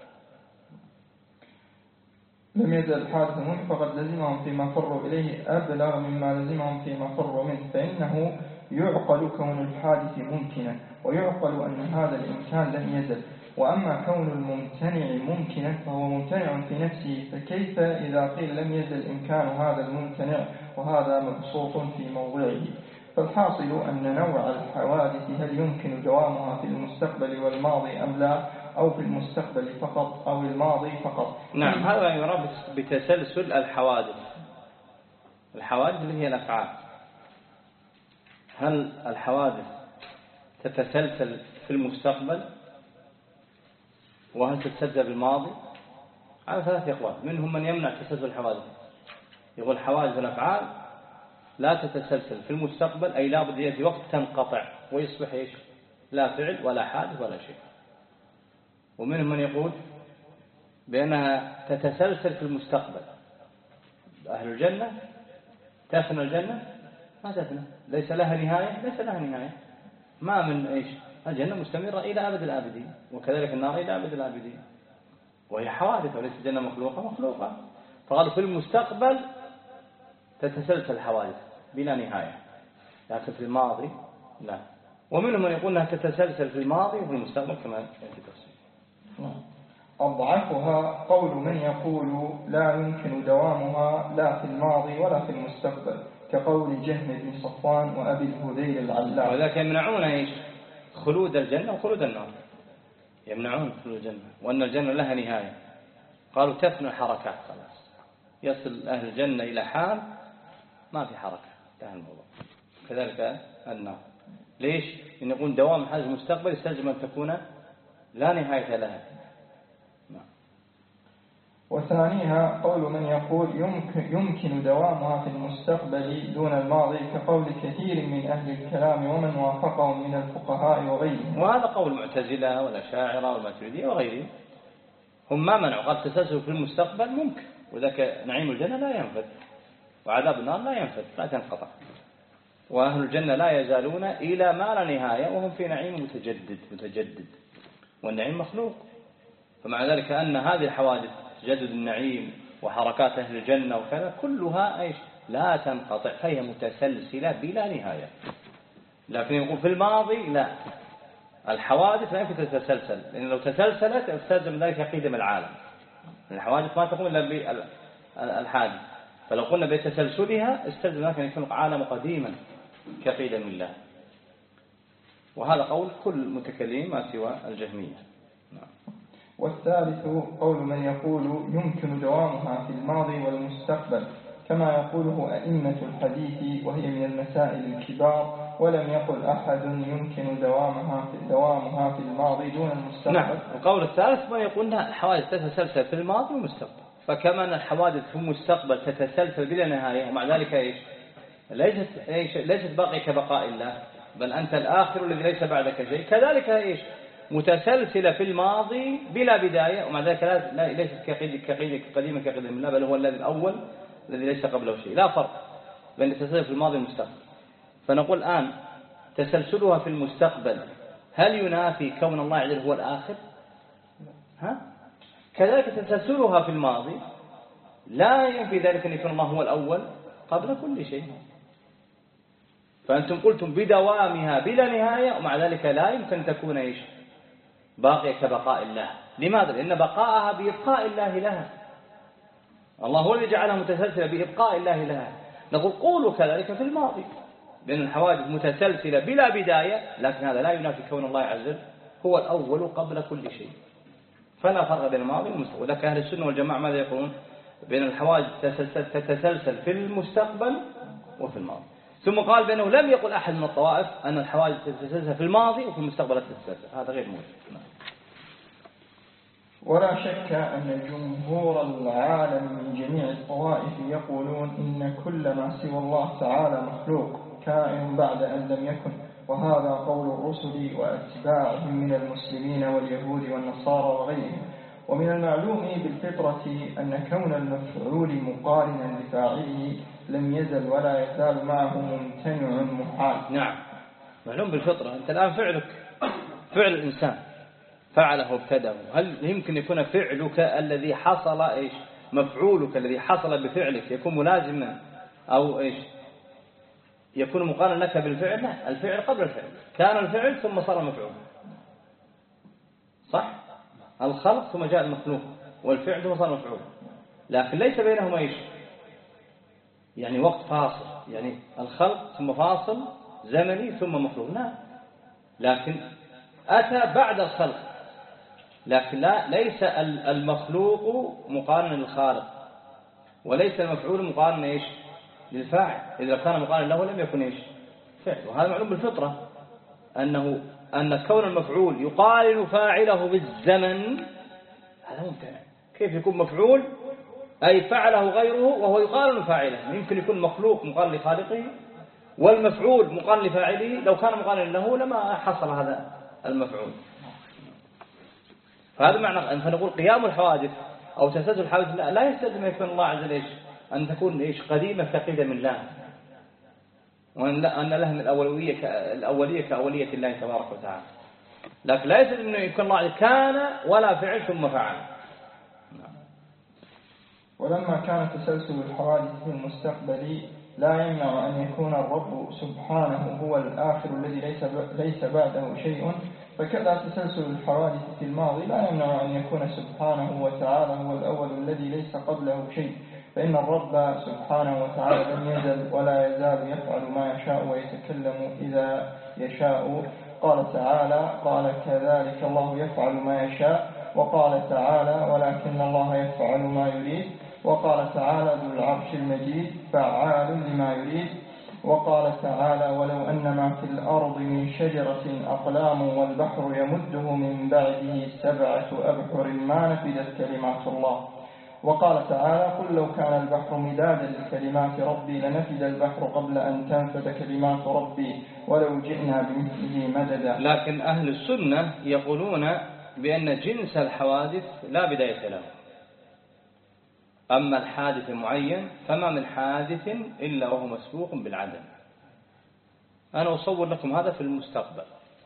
لم يزل الحادث ممكن، فقد لزمهم فيما فروا إليه أبلغ مما لزمهم فيما فروا منه، فإنه يعقل كون الحادث ممكنا، ويعقل أن هذا الإمكان لم يزل. وأما كون الممتنع ممكنا فهو ممتنع في نفسه، فكيف إذا قيل لم يزل إمكان هذا الممتنع وهذا مبسوط في موضعه؟ فالحاصل أن نوع الحوادث هل يمكن دوامها في المستقبل والماضي أم لا، أو في المستقبل فقط أو الماضي فقط. نعم، هذا يراد بتسلسل الحوادث. الحوادث اللي هي الأفعال، هل الحوادث تتسلسل في المستقبل وهل تتسلسل في الماضي؟ على ثلاث أقوال، منهم من يمنع تسلسل الحوادث، يقول حوادث الأفعال لا تتسلسل في المستقبل، أي لا بد يأتي وقت تنقطع ويصبح إيش لا فعل ولا حادث ولا شيء. ومنهم من يقول بأنها تتسلسل في المستقبل، أهل الجنة تفنى الجنة ما تفنى، ليس لها نهاية ليس لها نهاية، ما من إيش الجنة مستمرة إلى أبد الآبدين، وكذلك النار إلى أبد الآبدين، وهي حوادث وليس الجنة مخلوقة مخلوقة. فقال في المستقبل تتسلسل الحوادث بلا نهاية، لكن في الماضي لا. ومنهم من يقول أنها تتسلسل في الماضي وفي المستقبل كما يأتي تفصيل. أضعفها قول من يقول لا يمكن دوامها لا في الماضي ولا في المستقبل، كقول جهم بن صفوان وأبي الهذيل العلاق. ولكن يمنعون إيش خلود الجنة وخلود النار، يمنعون خلود الجنة وأن الجنة لها نهاية. قالوا تفنى الحركات خلاص، يصل أهل الجنة إلى حال ما في حركة، انتهى الموضوع. كذلك النار. ليش؟ إن يقول دوام هذا المستقبل يستلزم أن تكون لا نهاية لها. وثانيها قول من يقول يمكن, يمكن دوامها في المستقبل دون الماضي، كقول كثير من أهل الكلام ومن وافقهم من الفقهاء وغيرهم. وهذا قول المعتزلة والأشاعرة والماتريدية وغيرهم، هم ما منعوا، قال تسلسل في المستقبل ممكن، وذاك نعيم الجنة لا ينفذ وعذاب النار لا ينفذ لا تنقطع، وأهل الجنة لا يزالون إلى ما لا نهاية وهم في نعيم متجدد متجدد، والنعيم مخلوق. فمع ذلك أن هذه الحوادث تجدد النعيم وحركات أهل الجنة وكذا كلها إيش لا تنقطع، فهي متسلسلة بلا نهاية. لكن يقول في الماضي لا، الحوادث لا يمكن تتسلسل، لأن لو تسلسلت استلزم ذلك قيدم العالم. الحوادث ما تقوم إلا الحادث. فلو قلنا بتسلسلها استلزم أن يكون عالم قديما كقيل من الله، وهذا قول كل متكلم ما سوى الجهمية. نعم. والثالث قول من يقول يمكن دوامها في الماضي والمستقبل كما يقوله أئمة الحديث، وهي من المسائل الكبار، ولم يقل أحد يمكن دوامها في, دوامها في الماضي دون المستقبل. نعم. القول الثالث من يقول أن الحوادث تتسلسل في الماضي والمستقبل، فكما أن الحوادث في المستقبل تتسلسل بلا نهاية، ومع ذلك إيش ليست, إيش ليست باقي كبقاء الله، بل أنت الآخر الذي ليس بعدك شيء، كذلك إيش متسلسلة في الماضي بلا بداية، ومع ذلك لا ليست كقديمة كقديم الله، بل هو الذي الأول الذي ليس قبله شيء. لا فرق بين التسلسل في الماضي والمستقبل. فنقول الآن تسلسلها في المستقبل هل ينافي كون الله عز وجل هو الآخر؟ ها؟ كذلك تسلسلها في الماضي لا ينفي ذلك أن يكون الله هو الأول قبل كل شيء. فأنتم قلتم بدوامها بلا نهاية، ومع ذلك لا يمكن تكون إيش باقية كبقاء الله. لماذا؟ لأن بقاءها بإبقاء الله لها، الله هو الذي جعلها متسلسلة بإبقاء الله لها. نقول قولوا كذلك في الماضي، لأن الحوادث متسلسلة بلا بداية، لكن هذا لا ينافي كون الله عز وجل هو الأول قبل كل شيء. فلا فرق بين الماضي والمستقبل. ولكن أهل السنة والجماعة ماذا يقولون؟ بين الحوادث تتسلسل في المستقبل وفي الماضي. ثم قال بأنه لم يقل أحد من الطوائف أن الحوادث تتسلسل في الماضي وفي المستقبل تتسلسل، هذا غير موجود. ولا شك أن جمهور العالم من جميع الطوائف يقولون إن كل ما سوى الله تعالى مخلوق كائن بعد أن لم يكن، وهذا قول الرسل وأتباعهم من المسلمين واليهود والنصارى وغيرهم. ومن المعلوم بالفطرة أن كون المفعول مقارنا لفاعله لم يزل ولا يزال معه ممتنع محال. نعم، معلوم بالفطرة. أنت الآن فعلك فعل الإنسان فعله ابتدأه، هل يمكن يكون فعلك الذي حصل إيش مفعولك الذي حصل بفعلك يكون ملازما أو إيش يكون مقارنا لك بالفعل؟ لا، الفعل قبل الفعل، كان الفعل ثم صار مفعول، صح؟ الخلق ثم جاء المخلوق، والفعل ثم صار مفعول، لكن ليس بينهما إيش يعني وقت فاصل، يعني الخلق ثم فاصل زمني ثم مخلوق، لا، لكن أتى بعد الخلق، لكن لا ليس المخلوق مقارنا للخالق، وليس المفعول مقارنا إيش للفاعل. إذا كان مقارنا له لم يكن إيش فعل. وهذا معلوم بالفطرة أنه أن كون المفعول يقارن فاعله بالزمن هذا ممتنع. كيف يكون مفعول أي فعله غيره وهو يقارن فاعله؟ يمكن يكون مخلوق مقارن لخالقه والمفعول مقارن لفاعله، لو كان مقارن له لما حصل هذا المفعول. فهذا معنى فنقول قيام الحوادث أو تسلسل الحوادث لا يستلزم يكون الله عز وجل أن تكون إيش قديمة كقدم الله، وأن أن لها من الأولية الأولية كأولية الله تبارك وتعالى، لكن لا يستلزم أن يكون الله كان ولا فعل ثم فعل. ولما كان تسلسل الحوادث في المستقبل لا يمنع أن يكون الرب سبحانه هو الآخر الذي ليس ليس بعده شيء، فكذا تسلسل الحوادث في الماضي لا يمنع أن يكون سبحانه وتعالى هو الأول الذي ليس قبله شيء، فإن الرب سبحانه وتعالى لم يزل ولا يزال يفعل ما يشاء ويتكلم إذا يشاء. قال تعالى: قال كذلك الله يفعل ما يشاء. وقال تعالى: ولكن الله يفعل ما يريد. وقال تعالى: ذو العرش المجيد فعال لما يريد. وقال تعالى: ولو أن ما في الأرض من شجرة أقلام والبحر يمده من بعده سبعة أبحر ما نفدت كلمات الله. وقال تعالى: قل لو كان البحر مدادا لكلمات ربي لنفد البحر قبل أن تنفد كلمات ربي ولو جئنا بمثله مددا. لكن أهل السنة يقولون بأن جنس الحوادث لا بداية له، أما الحادث المعين فما من حادث إلا وهو مسبوق بالعدم. أنا أصور لكم هذا في المستقبل.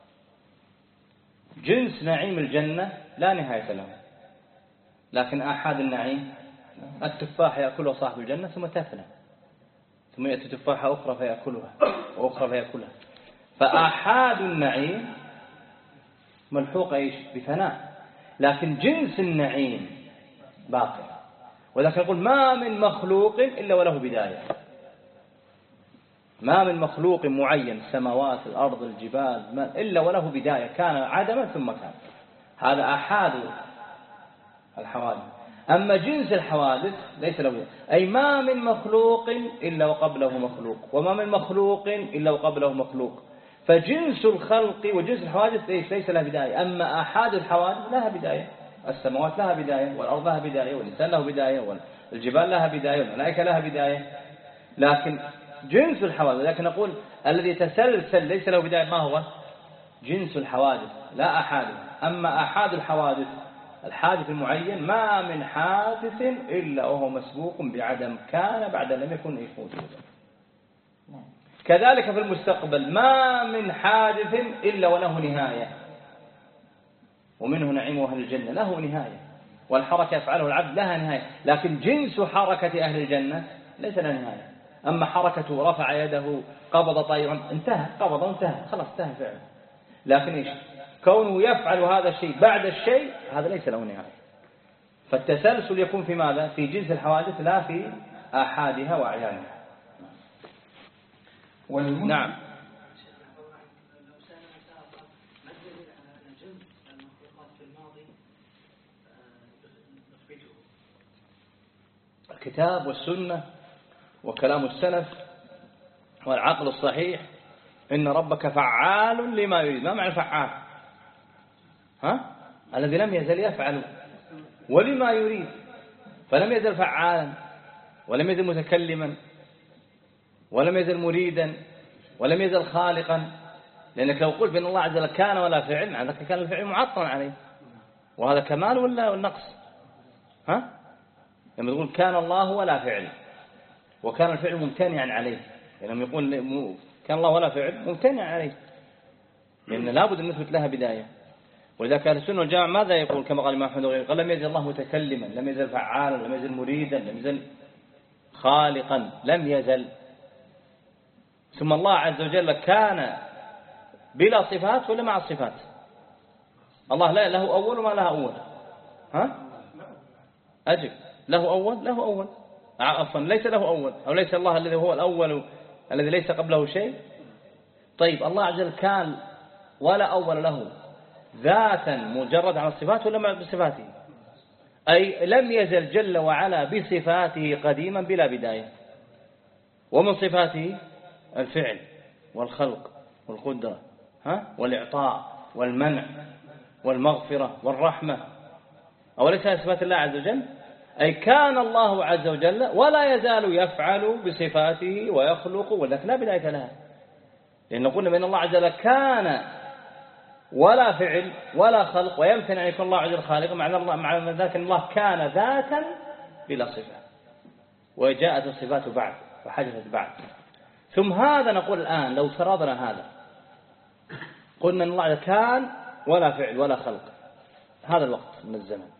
جنس نعيم الجنة لا نهاية له، لكن آحاد النعيم التفاح يأكلها صاحب الجنة ثم تفنى، ثم يأتي تفاحة أخرى فيأكلها وأخرى فيأكلها. فآحاد النعيم ملحوق إيش بفناء، لكن جنس النعيم باقي. ولكن نقول ما من مخلوق إلا وله بداية، ما من مخلوق معين، السماوات الأرض الجبال ما إلا وله بداية، كان عدما ثم كان. هذا أحد الحوادث. أما جنس الحوادث ليس له بداية، أي ما من مخلوق إلا وقبله مخلوق، وما من مخلوق إلا وقبله مخلوق. فجنس الخلق وجنس الحوادث ليس, ليس لها بداية. أما أحد الحوادث لها بداية، السماوات لها بداية، والأرض لها بداية، والإنسان له بداية، والجبال لها بداية، والملائكة لها بداية. لكن جنس الحوادث، لكن نقول الذي تسلسل ليس له بداية، ما هو؟ جنس الحوادث لا أحادها. أما أحاد الحوادث، الحادث المعين، ما من حادث إلا وهو مسبوق بعدم، كان بعد لم يكن يفوت. كذلك في المستقبل ما من حادث إلا وله نهاية، ومنه نعيم أهل الجنة له نهاية، والحركة يفعله العبد لها نهاية، لكن جنس حركة أهل الجنة ليس لها نهاية. أما حركته رفع يده قبض طيرا انتهى، قبض انتهى، خلاص انتهى فعله. لكن إيش كونه يفعل هذا الشيء بعد الشيء، هذا ليس له نهاية. فالتسلسل يكون في ماذا؟ في جنس الحوادث لا في آحادها وأعيانها. نعم. الكتاب والسنة وكلام السلف والعقل الصحيح، إن ربك فعال لما يريد. ما معنى فعال؟ ها؟ الذي لم يزل يفعل ولما يريد، فلم يزل فعالا، ولم يزل متكلما، ولم يزل مريدا، ولم يزل خالقا. لأنك لو قلت بأن الله عز وجل كان ولا فعل، معنى ذلك كان الفعل معطلا عليه، وهذا كمال ولا نقص؟ ها؟ لما تقول كان الله ولا فعل، وكان الفعل ممتنعا عليه، يعني لما يقول كان الله ولا فعل ممتنع عليه، لأن لابد أن نثبت لها بداية. ولذا كان السنة والجماعة ماذا يقول كما قال الإمام أحمد وغيره؟ قال لم يزل الله متكلما، لم يزل فعالا، لم يزل مريدا، لم يزل خالقا، لم يزل. ثم الله عز وجل كان بلا صفات ولا مع الصفات؟ الله لا له أول وما له أول. ها؟ أجب، له أول، له أول عفوا ليس له أول، أو ليس الله الذي هو الأول الذي ليس قبله شيء. طيب الله عز وجل كان ولا أول له ذاتا مجرد عن الصفات ولا بصفاته؟ أي لم يزل جل وعلا بصفاته قديما بلا بداية. ومن صفاته الفعل والخلق والقدرة، ها؟ والإعطاء والمنع والمغفرة والرحمة، أوليس هذه صفات الله عز وجل؟ أي كان الله عز وجل ولا يزال يفعل بصفاته ويخلق، ولكن لا بداية لها. لأن قلنا بأن الله عز وجل كان ولا فعل ولا خلق، ويمكن أن يكون الله عز وجل خالق، معنى الله معنى ذلك أن الله كان ذاتا بلا صفة، وجاءت الصفات بعد وحدثت بعد. ثم هذا نقول الآن لو فرضنا هذا، قلنا أن الله كان ولا فعل ولا خلق، هذا الوقت من الزمن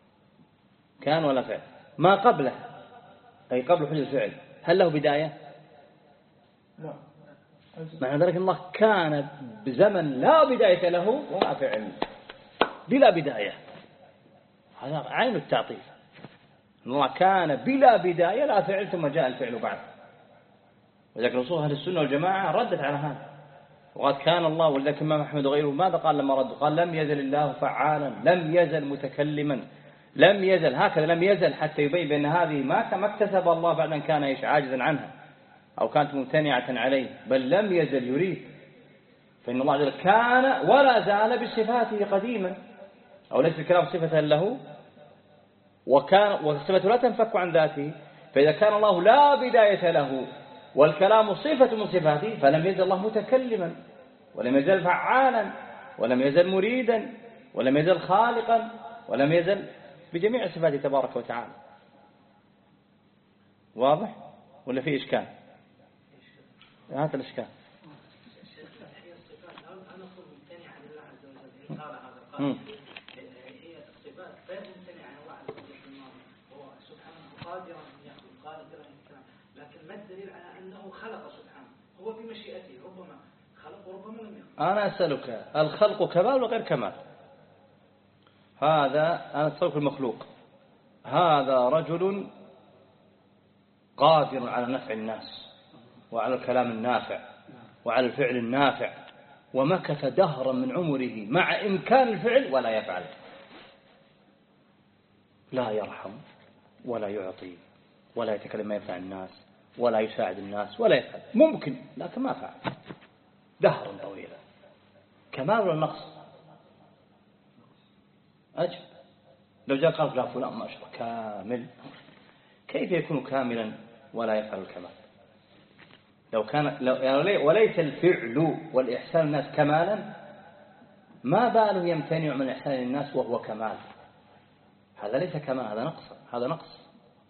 كان ولا فعل، ما قبله أي قبل حدوث الفعل هل له بداية؟ لا. معنى ذلك الله كان بزمن لا بداية له ولا فعل، بلا بداية. هذا عين التعطيل. الله كان بلا بداية لا فعل ثم جاء الفعل بعد. وذلك رسول أهل السنة والجماعة ردت على هذا وقال كان الله. ولذلك الإمام أحمد وغيره ماذا قال لما رد؟ قال لم يزل الله فعالا، لم يزل متكلما، لم يزل هكذا، لم يزل، حتى يبين بأن هذه ما اكتسب الله بعد أن كان إيش عاجزا عنها أو كانت ممتنعة عليه، بل لم يزل يريد. فإن الله عز وجل كان ولا زال بصفاته قديما، أو ليس الكلام صفة له، وكان والصفة لا تنفك عن ذاته. فإذا كان الله لا بداية له والكلام صفة من صفاته، فلم يزل الله متكلما، ولم يزل فعالا، ولم يزل مريدا، ولم يزل خالقا، ولم يزل بجميع صفاته تبارك وتعالى. واضح ولا في إشكال؟ هذا الإشكال. هي الصفات غير ممتنعة عن الله عز وجل في الماضي، هو سبحانه قادرا أن يخلق، قادرا أن يكون، لكن ما الدليل على أنه خلق سبحانه؟ هو بمشيئته ربما خلق وربما لم يخلق. أنا أسألك، الخلق كمال وغير كمال؟ هذا أنا أسألك المخلوق، هذا رجل قادر على نفع الناس وعلى الكلام النافع وعلى الفعل النافع، ومكث دهرا من عمره مع إمكان الفعل ولا يفعل، لا يرحم ولا يعطي ولا يتكلم ما ينفع الناس ولا يساعد الناس ولا يفعل، ممكن لكن ما فعل دهرا طويلا. كمال ولا نقص؟ أجل لو جاء قال لا فلان ما شاء الله كامل، كيف يكون كاملا ولا يفعل الكمال؟ لو كان لو يعني وليس الفعل والإحسان الناس كمالا، ما باله يمتنع من إحسان الناس وهو كمال؟ هذا ليس كمال، هذا نقص، هذا نقص.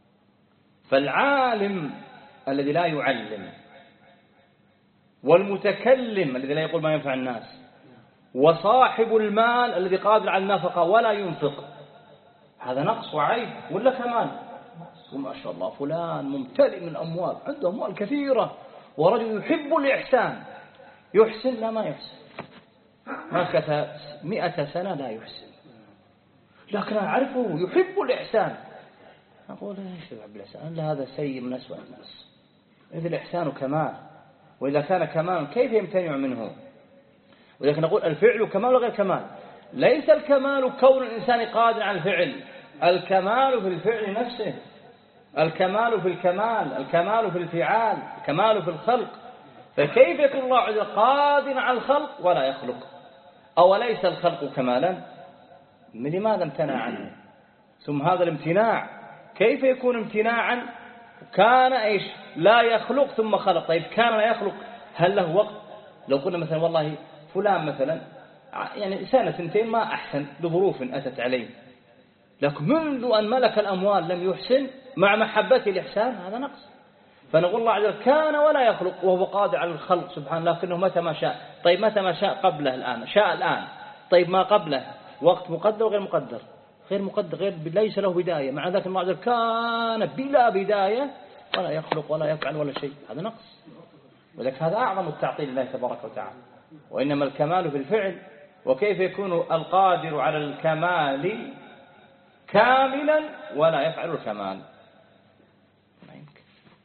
فالعالم الذي لا يعلم، والمتكلم الذي لا يقول ما ينفع الناس، وصاحب المال الذي قادر على النفقة ولا ينفق، هذا نقص وعيب ولا كمال؟ وما شاء الله فلان ممتلئ من أموال، عنده أموال كثيرة، ورجل يحب الإحسان، يحسن؟ لا ما يحسن، مكث مئة سنة لا يحسن، لكن أعرفه يحب الإحسان. أقول إيش يحب الإحسان؟ لا هذا سيء من أسوأ الناس. إذا الإحسان كمال، وإذا كان كمال كيف يمتنع منه؟ ولكن نقول الفعل كمال وغير كمال. ليس الكمال كون الإنسان قادر على الفعل، الكمال في الفعل نفسه، الكمال في الكمال، الكمال في الفعال، الكمال في الخلق. فكيف يكون الله عز وجل قادر على الخلق ولا يخلق؟ أو ليس الخلق كمالا؟ لماذا امتنع عنه؟ ثم هذا الامتناع كيف يكون امتناعا؟ كان إيش لا يخلق ثم خلق. طيب كان لا يخلق، هل له وقت؟ لو قلنا مثلا والله فلان مثلا يعني سنة سنتين ما أحسن لظروف أتت عليه، لكن منذ أن ملك الأموال لم يحسن مع محبته الإحسان، هذا نقص. فنقول الله عز وجل كان ولا يخلق وهو قادر على الخلق سبحانه، لكنه متى ما شاء. طيب متى ما شاء؟ قبله الآن، شاء الآن. طيب ما قبله وقت مقدر وغير مقدر؟ غير مقدر، غير ليس له بداية. مع ذلك الله عز وجل كان بلا بداية ولا يخلق ولا يفعل ولا شيء، هذا نقص. ولذلك هذا أعظم التعطيل لله تبارك وتعالى. وإنما الكمال في الفعل. وكيف يكون القادر على الكمال كاملا ولا يفعل الكمال؟ ما يمكن.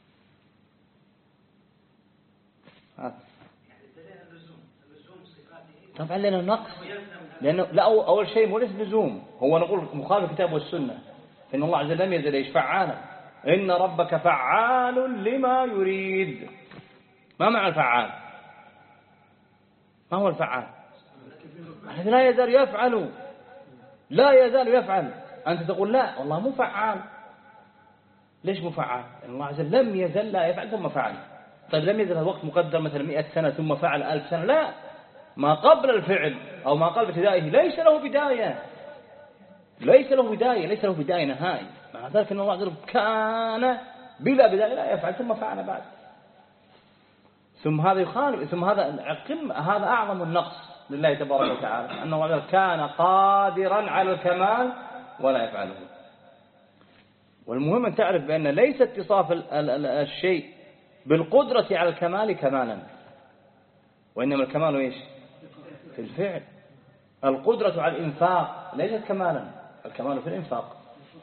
طبعا لنا نقص، لأنه لا أول شيء مو ليس لزوم، هو نقول مخالف الكتاب والسنة، إن الله عز وجل لم يزل إيش فعالا، إن ربك فعال لما يريد. ما معنى الفعال؟ ما هو الفعال؟ الذي لا يزال يفعل، لا يزال يفعل. أنت تقول لا والله مو فعال. ليش مو فعال؟ الله عز وجل لم يزل لا يفعل ثم فعل. طيب لم يزل الوقت مقدر مثلا مئة سنة ثم فعل ألف سنة؟ لا، ما قبل الفعل أو ما قبل ابتدائه ليس له بداية، ليس له بداية، ليس له بداية نهائي. مع ذلك أن الله عز وجل كان بلا بداية لا يفعل ثم فعل بعد. ثم هذا يخالف، ثم هذا هذا أعظم النقص لله تبارك وتعالى، أنه الله كان قادرا على الكمال ولا يفعله. والمهم أن تعرف بأن ليس اتصاف الشيء بالقدرة على الكمال كمالا، وإنما الكمال إيش؟ في الفعل. القدرة على الإنفاق ليست كمالا، الكمال في الإنفاق.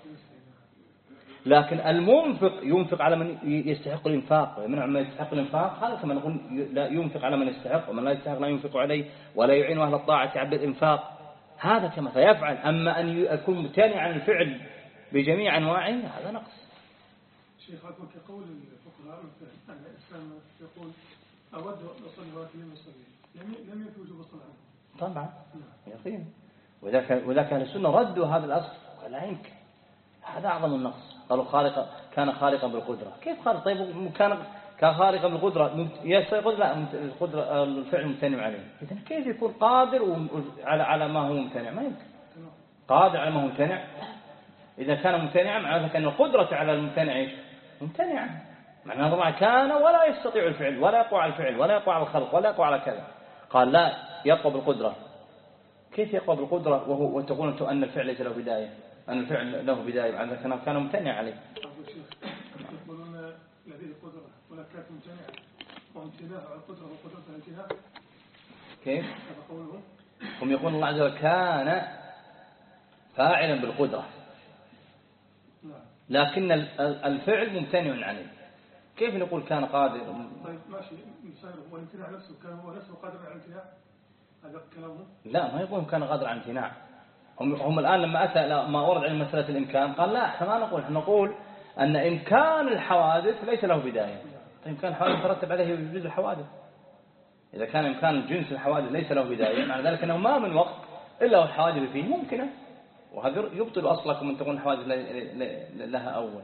لكن المنفق ينفق على من يستحق الإنفاق ويمنع من يستحق الإنفاق، هذا كما نقول لا ينفق على من يستحق، ومن لا يستحق لا ينفق عليه، ولا يعين أهل الطاعة على الإنفاق، هذا كما فيفعل. أما أن يكون ممتنع عن الفعل بجميع أنواعه هذا نقص. شيخ أقول كقول الفقهاء أن الإسلام يقول أود أن أصلي ولكن لم أصلي، لم يكن وجوب الصلاة. طبعا يقين. وذاك وذاك أهل السنة ردوا هذا الأصل ولا يمكن، هذا أعظم النقص. قالوا خالق كان خالقا بالقدرة. كيف خالق؟ طيب كان كان خالقا بالقدرة يستيقظ لا القدرة الفعل ممتنع عليه، إذن كيف يكون قادر على على ما هو ممتنع؟ ما يمكن. قادر على ما هو ممتنع، إذا كان ممتنعا معناه كأن القدرة على الممتنع إيش؟ ممتنعا. معناه طبعا كان ولا يستطيع الفعل ولا يقوى على الفعل ولا يقوى على الخلق ولا يقوى على كذا. قال لا يقوى بالقدرة. كيف يقوى بالقدرة وهو وتقول أنت أن الفعل ليس له بداية، أن الفعل له بداية معناه كان كان ممتنع عليه. يقولون لديه قدرة ولا كانت ممتنعة، وامتناع على القدرة وقدرة الامتناع. كيف؟ هم يقولون الله عز وجل كان فاعلا بالقدرة، لكن الفعل ممتنع عنه. كيف نقول كان قادر؟ طيب ماشي مثال والامتناع نفسه كان هو نفسه قادر على الامتناع هذا كلامه؟ لا ما يقول كان قادر على الامتناع. هم, هم الآن لما أتى ما ورد عن مسألة الإمكان قال لا احنا ما نقول، احنا نقول أن إمكان الحوادث ليس له بداية. طيب إمكان الحوادث ترتب عليه وجود الحوادث. إذا كان إمكان جنس الحوادث ليس له بداية معنى ذلك أنه ما من وقت إلا والحوادث فيه ممكنة، وهذا يبطل أصلكم أن تكون الحوادث لها أول.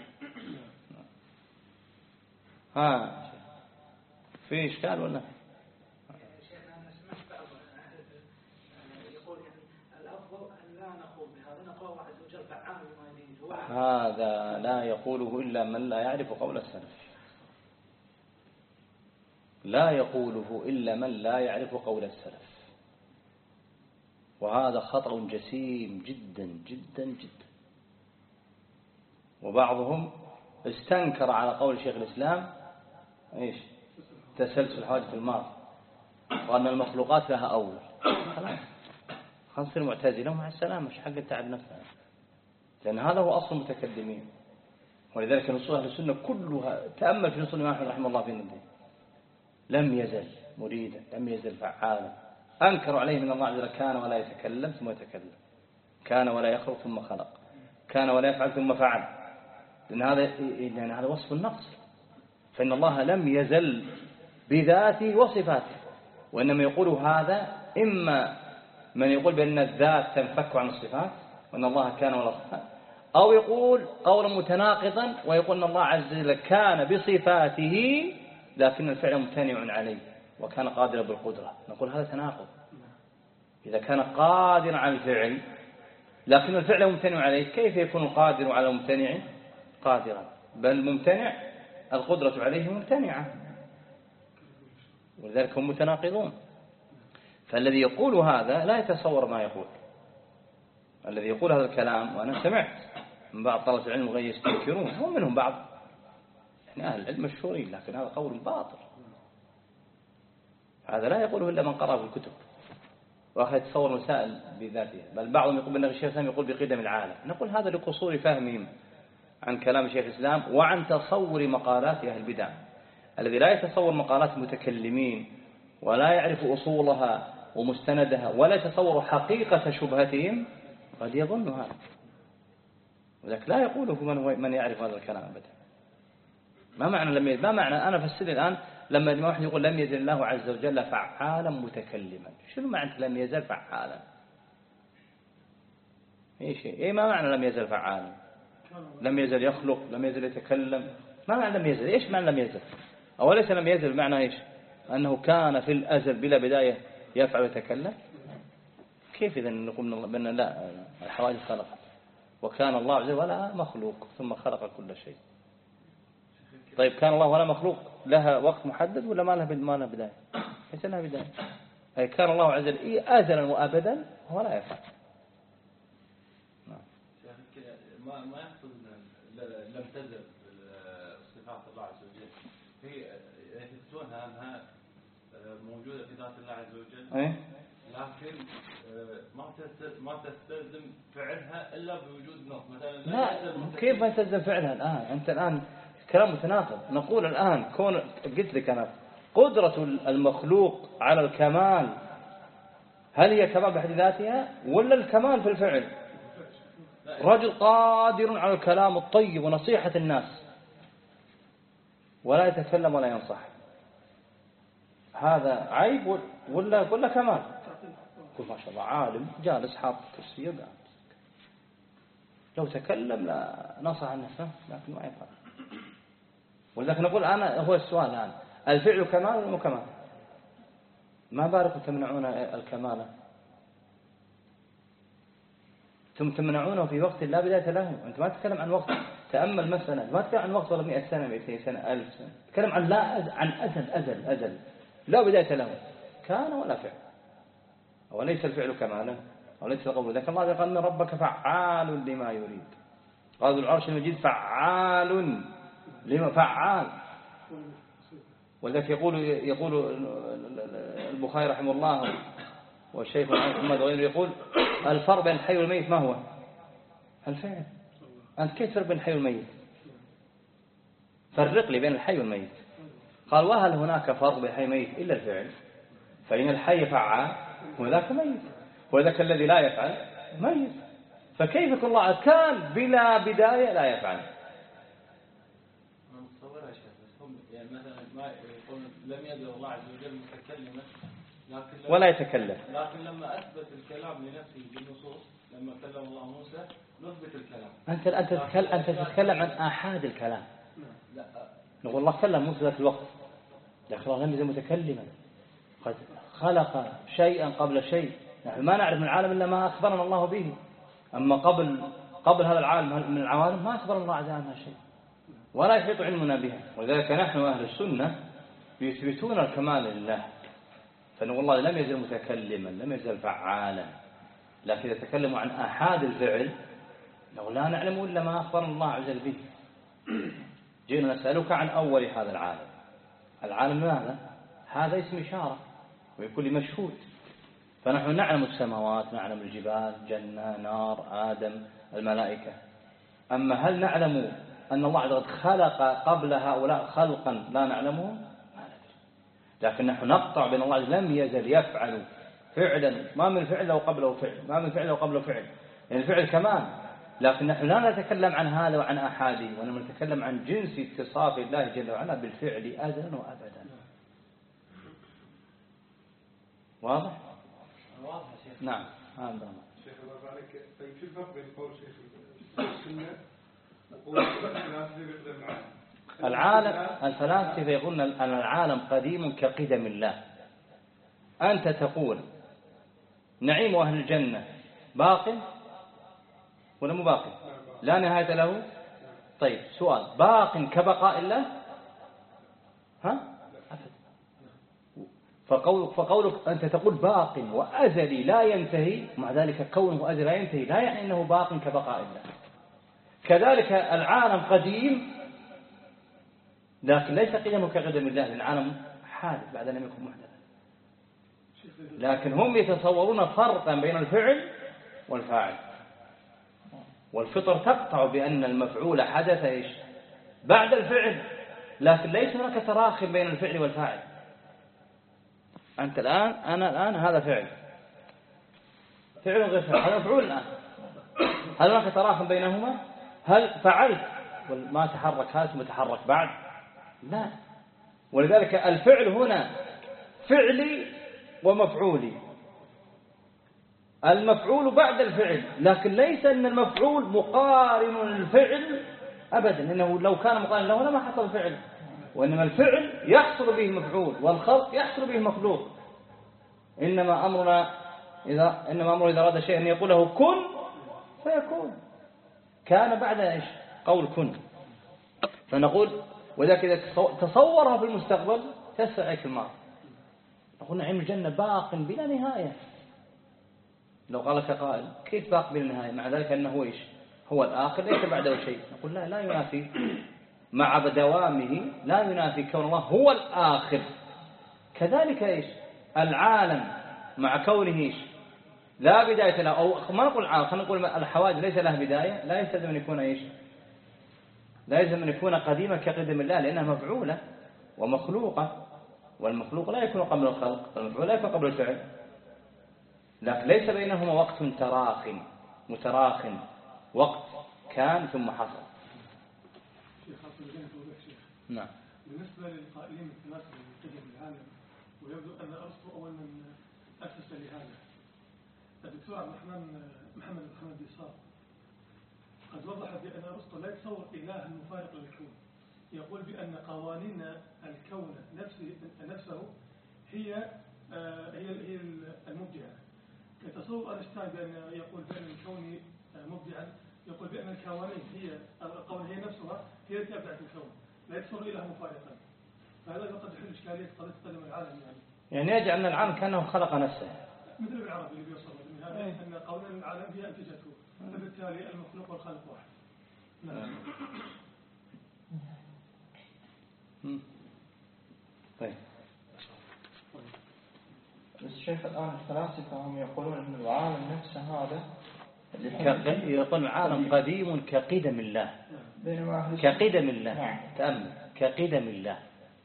ها في إشكال ولا؟ شيخنا أنا سمعت بعض يقول يعني الأفضل أن لا نقول بهذا، نقول الله عز وجل فعال لما يريد. هذا لا يقوله إلا من لا يعرف قول السلف. لا يقوله إلا من لا يعرف قول السلف، وهذا خطأ جسيم جدا جدا جدا. وبعضهم استنكر على قول شيخ الإسلام إيش تسلسل الحوادث الماضي، وأن المخلوقات لها أول. خلاص خلص المعتزلة مع السلامة، مش حق التعب نفسها، لأن هذا هو أصل المتكلمين. ولذلك نصوص أهل السنة كلها، تأمل في نصوص الإمام أحمد رحمه الله في الندين، لم يزل مريدا، لم يزل فعالا. أنكروا عليه من الله عز وجل كان ولا يتكلم ثم يتكلم، كان ولا يخلق ثم خلق، كان ولا يفعل ثم فعل، لأن هذا لأن هذا وصف النقص. فإن الله لم يزل بذاته وصفاته، وإنما يقول هذا إما من يقول بأن الذات تنفك عن الصفات وأن الله كان ولا صفات، أو يقول قولا متناقضا ويقول أن الله عز وجل كان بصفاته لكن الفعل ممتنع عليه وكان قادرا بالقدرة. نقول هذا تناقض. إذا كان قادرا على الفعل لكن الفعل ممتنع عليه، كيف يكون قادر على ممتنع قادرا؟ بل ممتنع القدرة عليه ممتنعة، ولذلك هم متناقضون. فالذي يقول هذا لا يتصور ما يقول. الذي يقول هذا الكلام، وأنا سمعت من بعض طلبة العلم غير يستنكرون، هم منهم بعض يعني أهل العلم مشهورين، لكن هذا قول باطل. هذا لا يقوله إلا من قرأ في الكتب وأخذ يتصور مسائل بذاتها. بل بعضهم يقول بأن الشيخ الإسلام يقول بقدم العالم. نقول هذا لقصور فهمهم عن كلام الشيخ الإسلام وعن تصور مقالات أهل البدع. الذي لا يتصور مقالات المتكلمين ولا يعرف أصولها ومستندها ولا يتصور حقيقة شبهتهم قد يظن هذا، ولكن لا يقوله من, هو من يعرف هذا الكلام أبدا. ما معنى لم يزل؟ ما معنى أنا فسر الآن لما واحد يقول لم يزل الله عز وجل فعالا متكلما، شنو معنى لم يزل فعالا؟ ايش ايه ما معنى لم يزل فعالا؟ لم يزل يخلق، لم يزل يتكلم، ما معنى لم يزل؟ ايش معنى لم يزل؟ أوليس لم يزل معنى ايش؟ أنه كان في الأزل بلا بداية يفعل ويتكلم؟ كيف إذا نقول بأن لا الحوادث خلقت وكان الله عز وجل ولا مخلوق ثم خلق كل شيء؟ طيب كان الله ولا مخلوق لها وقت محدد ولا ما لها ما لها بداية؟ ليس لها بداية. أي كان الله عز وجل أزلا وأبدا ولا يفعل. ما ما يحصل لم تزل صفات الله عز وجل هي يثبتونها أنها موجودة في ذات الله عز وجل، أي؟ لكن ما ما تستلزم فعلها إلا بوجود نص. مثلا لا، كيف ما تستلزم فعلها الآن؟ أنت الآن كلام متناقض. نقول الآن كون قلت لك أنا قدرة المخلوق على الكمال هل هي كمال بحد ذاتها ولا الكمال في الفعل؟ رجل قادر على الكلام الطيب ونصيحة الناس ولا يتكلم ولا ينصح، هذا عيب ولا ولا كمال؟ قل ما شاء الله عالم جالس حاط كرسي وقاعد، لو تكلم لا نصح الناس لكن ما يفعل. ولذلك نقول أنا هو السؤال الآن الفعل كمال ولا كمال؟ ما بارك تمنعون الكمال، ثم تمنعونه في وقت لا بداية له. أنت ما تتكلم عن وقت، تأمل مثلا ما تتكلم عن وقت ولا مئة سنة مئتين سنة ألف سنة، تتكلم عن لا أز... عن أزل أزل أزل لا بداية له، كان ولا فعل. وليس الفعل كمالا وليس القول. ذاك الله قال إن ربك فعال لما يريد، قال العرش المجيد فعال لما فعال. ولذلك يقول يقول البخاري رحمه الله والشيخ محمد وغيره يقول الفرق بين الحي والميت ما هو؟ الفعل. أنت كيف تفرق بين الحي والميت؟ فرق لي بين الحي والميت. قال وهل هناك فرق بين الحي والميت إلا الفعل؟ فإن الحي فعال وذاك ميت، وذاك الذي لا يفعل ميت. فكيف يكون الله كان بلا بداية لا يفعل؟ أنا متصورها يا شيخ، هم يعني مثلا ما يقول لم يقدر الله عز وجل متكلما لكن ولا يتكلم، لكن لما أثبت الكلام لنفسه بالنصوص لما كلم الله موسى نثبت الكلام. أنت أنت تتكلم أنت تتكلم عن آحاد الكلام. لا نقول الله كلم موسى ذاك الوقت، لكن الله لم يزل متكلما، قد خلق شيئا قبل شيء. نحن ما نعرف من العالم إلا ما أخبرنا الله به. أما قبل قبل هذا العالم من العوالم ما أخبر الله عز عنها شيء ولا يحيط علمنا بها. ولذلك نحن أهل السنة يثبتون الكمال لله، فنقول الله لم يزل متكلما لم يزل فعالا. لكن إذا تكلموا عن آحاد الفعل نقول لا نعلم إلا ما أخبرنا الله عز وجل به. جئنا نسألك عن أول هذا العالم. العالم ماذا؟ هذا اسم إشارة ويكون مشهود. فنحن نعلم السماوات، نعلم الجبال، جنة، نار، آدم، الملائكة. أما هل نعلم أن الله عز وجل خلق قبل هؤلاء خلقا لا نعلمه؟ لكن نحن نقطع بأن الله لم يزل يفعل فعلا، ما من فعل لو قبله فعل، ما من فعل لو قبله فعل، يعني الفعل كمان. لكن نحن لا نتكلم عن هذا وعن أحاده، وإنما نتكلم عن جنس اتصاف الله جل وعلا بالفعل أزلا وأبدا. واضح؟ واضح يا شيخ. نعم هذا شيخ الله عليك. طيب شو الفرق بين قول شيخ السنة وقول الفلاسفة بقدم العالم؟ العالم الفلاسفة يقولون أن العالم قديم كقدم الله. أنت تقول نعيم أهل الجنة باق ولا مو باق؟ لا نهاية له. طيب سؤال، باق كبقاء الله؟ ها؟ فقولك, فقولك أنت تقول باق وأزلي لا ينتهي، مع ذلك كونه أزلي لا ينتهي لا يعني أنه باق كبقاء الله. كذلك العالم قديم لكن ليس قدمه كقدم الله، لأن العالم حادث بعد لم يكن محدثا. لكن هم يتصورون فرقا بين الفعل والفاعل، والفطر تقطع بأن المفعول حدث إيش بعد الفعل، لكن ليس هناك تراخي بين الفعل والفاعل. أنت الآن أنا الآن هذا فعل فعل غير فعل، هذا مفعول الآن. هل هناك تراخي بينهما؟ هل فعلت ما تحرك هذا ثم تحرك بعد؟ لا. ولذلك الفعل هنا فعلي ومفعولي، المفعول بعد الفعل، لكن ليس أن المفعول مقارن للفعل أبدا، إنه لو كان مقارن له لما حصل فعل، وإنما الفعل يحصل به المفعول والخلق يحصل به المخلوق. إنما أمرنا إذا إنما أمر إذا أراد شيئا أن يقول له كن فيكون. كان بعد إيش؟ قول كن. فنقول وذلك إذا تصورها في المستقبل تستعيك الماضي. نقول نعيم الجنة باق بلا نهاية. لو قال لك قائل كيف باق بلا نهاية؟ مع ذلك أنه إيش؟ هو الآخر ليس بعده شيء. نقول لا لا ينافي مع دوامه، لا ينافي كون الله هو الآخر. كذلك إيش؟ العالم مع كونه إيش؟ لا بداية له، أو ما نقول العالم، خلينا نقول الحوادث ليس له بداية، لا يستلزم أن يكون إيش؟ لا يلزم أن يكون قديما كقدم الله، لأنها مفعولة ومخلوقة، والمخلوق لا يكون قبل الخلق، والمفعول لا يكون قبل الفعل. لكن ليس بينهما وقت تراخ متراخ، وقت كان ثم حصل. نعم. بالنسبة للقائلين الثلاثة من قدم العالم، ويبدو أن أرسطو أول من أسس لهذا. الدكتور عبد الرحمن محمد بن حمد يسار قد وضح بأن أرسطو لا يتصور إلها مفارق للكون. يقول بأن قوانين الكون نفسه, نفسه هي هي هي المبدعة. كتصور أينشتاين بأن يقول بأن الكون مبدعا، يقول بأن الكوانين هي القوانين هي نفسها هي التي أبدعت الكون، لا يتصور إلها مفارقا. فهذا قد يحل إشكالية قضية قدم العالم يعني. يعني يجعل أن العالم كأنه خلق نفسه. مثل العربي اللي بيوصل من هذا أن قوانين العالم هي أنتجته، فبالتالي المخلوق والخالق واحد. نعم. طيب. بس الشيخ الآن الفلاسفة هم يقولون أن العالم نفسه هذا يقول العالم قديم كقدم الله، كقدم الله. تأمل، كقدم الله.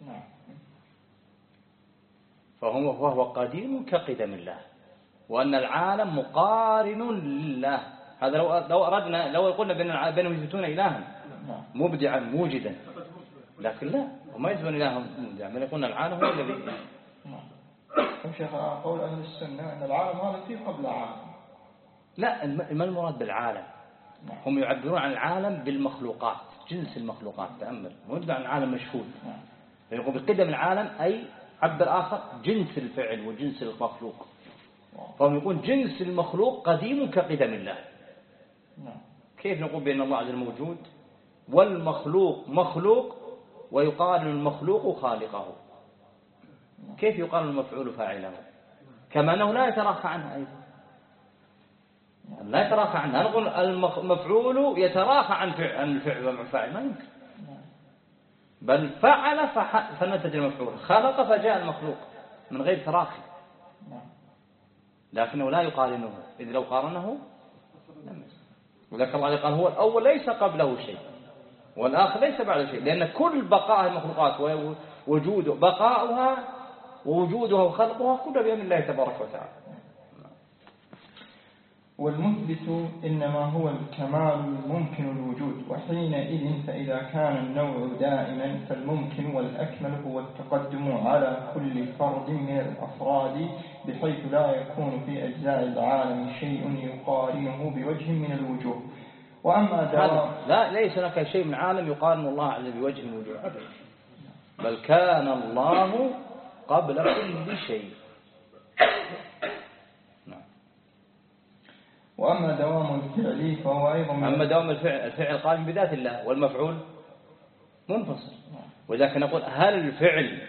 فهو وهو قديم كقدم الله، وأن العالم مقارن لله. هذا لو لو أردنا لو قلنا بأن بأنهم يثبتون إلها مبدعا موجدا، لكن لا، وما يثبتون إلها مبدعا، بل يقولون العالم هو الذي. نعم. شيخ قول أهل السنة أن العالم هذا فيه قبل عالم. لا، ما المراد بالعالم؟ هم يعبرون عن العالم بالمخلوقات، جنس المخلوقات. تأمل، مو عن العالم مشهود. يقول بقدم العالم أي عبر آخر جنس الفعل وجنس المخلوق. فهم يقول جنس المخلوق قديم كقدم الله. كيف نقول بأن الله عز وجل موجود والمخلوق مخلوق ويقال المخلوق خالقه؟ كيف يقال المفعول فاعله؟ كما أنه لا يتراخى عنها أيضا، لا يتراخى عنها. نقول المفعول يتراخى عن الفعل والفاعل، ما يمكن. بل فعل فنتج المفعول، خلق فجاء المخلوق من غير تراخي، لكنه لا يقارنه، إذ لو قارنه لم يصل. وذلك الله قال هو الأول ليس قبله شيء والآخر ليس بعده شيء، لأن كل بقاء المخلوقات ووجوده بقاؤها ووجودها وخلقها كله بأمر الله تبارك وتعالى. والمثبت إنما هو الكمال الممكن الوجود، وحينئذ فإذا كان النوع دائما فالممكن والأكمل هو التقدم على كل فرد من الأفراد بحيث لا يكون في أجزاء العالم شيء يقارنه بوجه من الوجوه. وأما دوام لا، ليس هناك شيء من العالم يقارن الله عز وجل بوجه من الوجوه، بل كان الله قبل كل شيء. وأما دوام الفعل فهو أيضا أما دوام الفعل الفعل قائم بذات الله والمفعول منفصل. وذلك نقول هل الفعل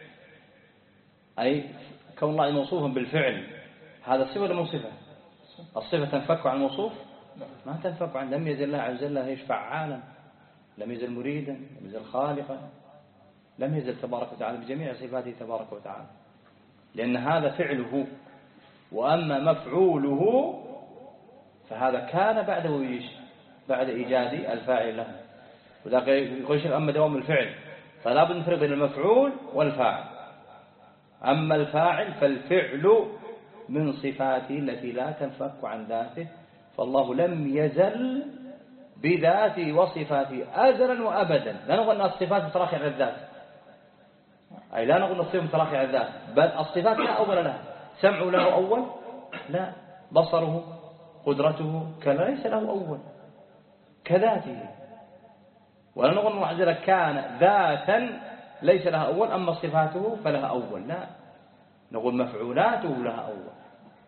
أي كون الله موصوفا بالفعل هذا صفة ولا مو صفة؟ الصفة تنفك عن الموصوف؟ ما تنفك عن. لم يزل الله عز وجل يشفع عالم، لم يزل مريدا، لم يزل خالقا، لم يزل تبارك وتعالى بجميع صفاته تبارك وتعالى، لأن هذا فعله. وأما مفعوله فهذا كان بعده ايش؟ بعد إيجاد الفاعل له. وذاك يقول أما دوام الفعل فلا بد نفرق بين المفعول والفاعل. أما الفاعل فالفعل من صفاته التي لا تنفك عن ذاته، فالله لم يزل بذاته وصفاته أزلا وأبدا. لا نقول أن الصفات متراخية على الذات، أي لا نقول أن الصفات متراخية على الذات، بل الصفات لا أول لها. سمع له أول؟ لا. بصره، قدرته، كلا ليس له أول كذاته. ولا نقول الله عز وجل كان ذاتا ليس لها أول، أما صفاته فلها أول. لا، نقول مفعولاته لها أول.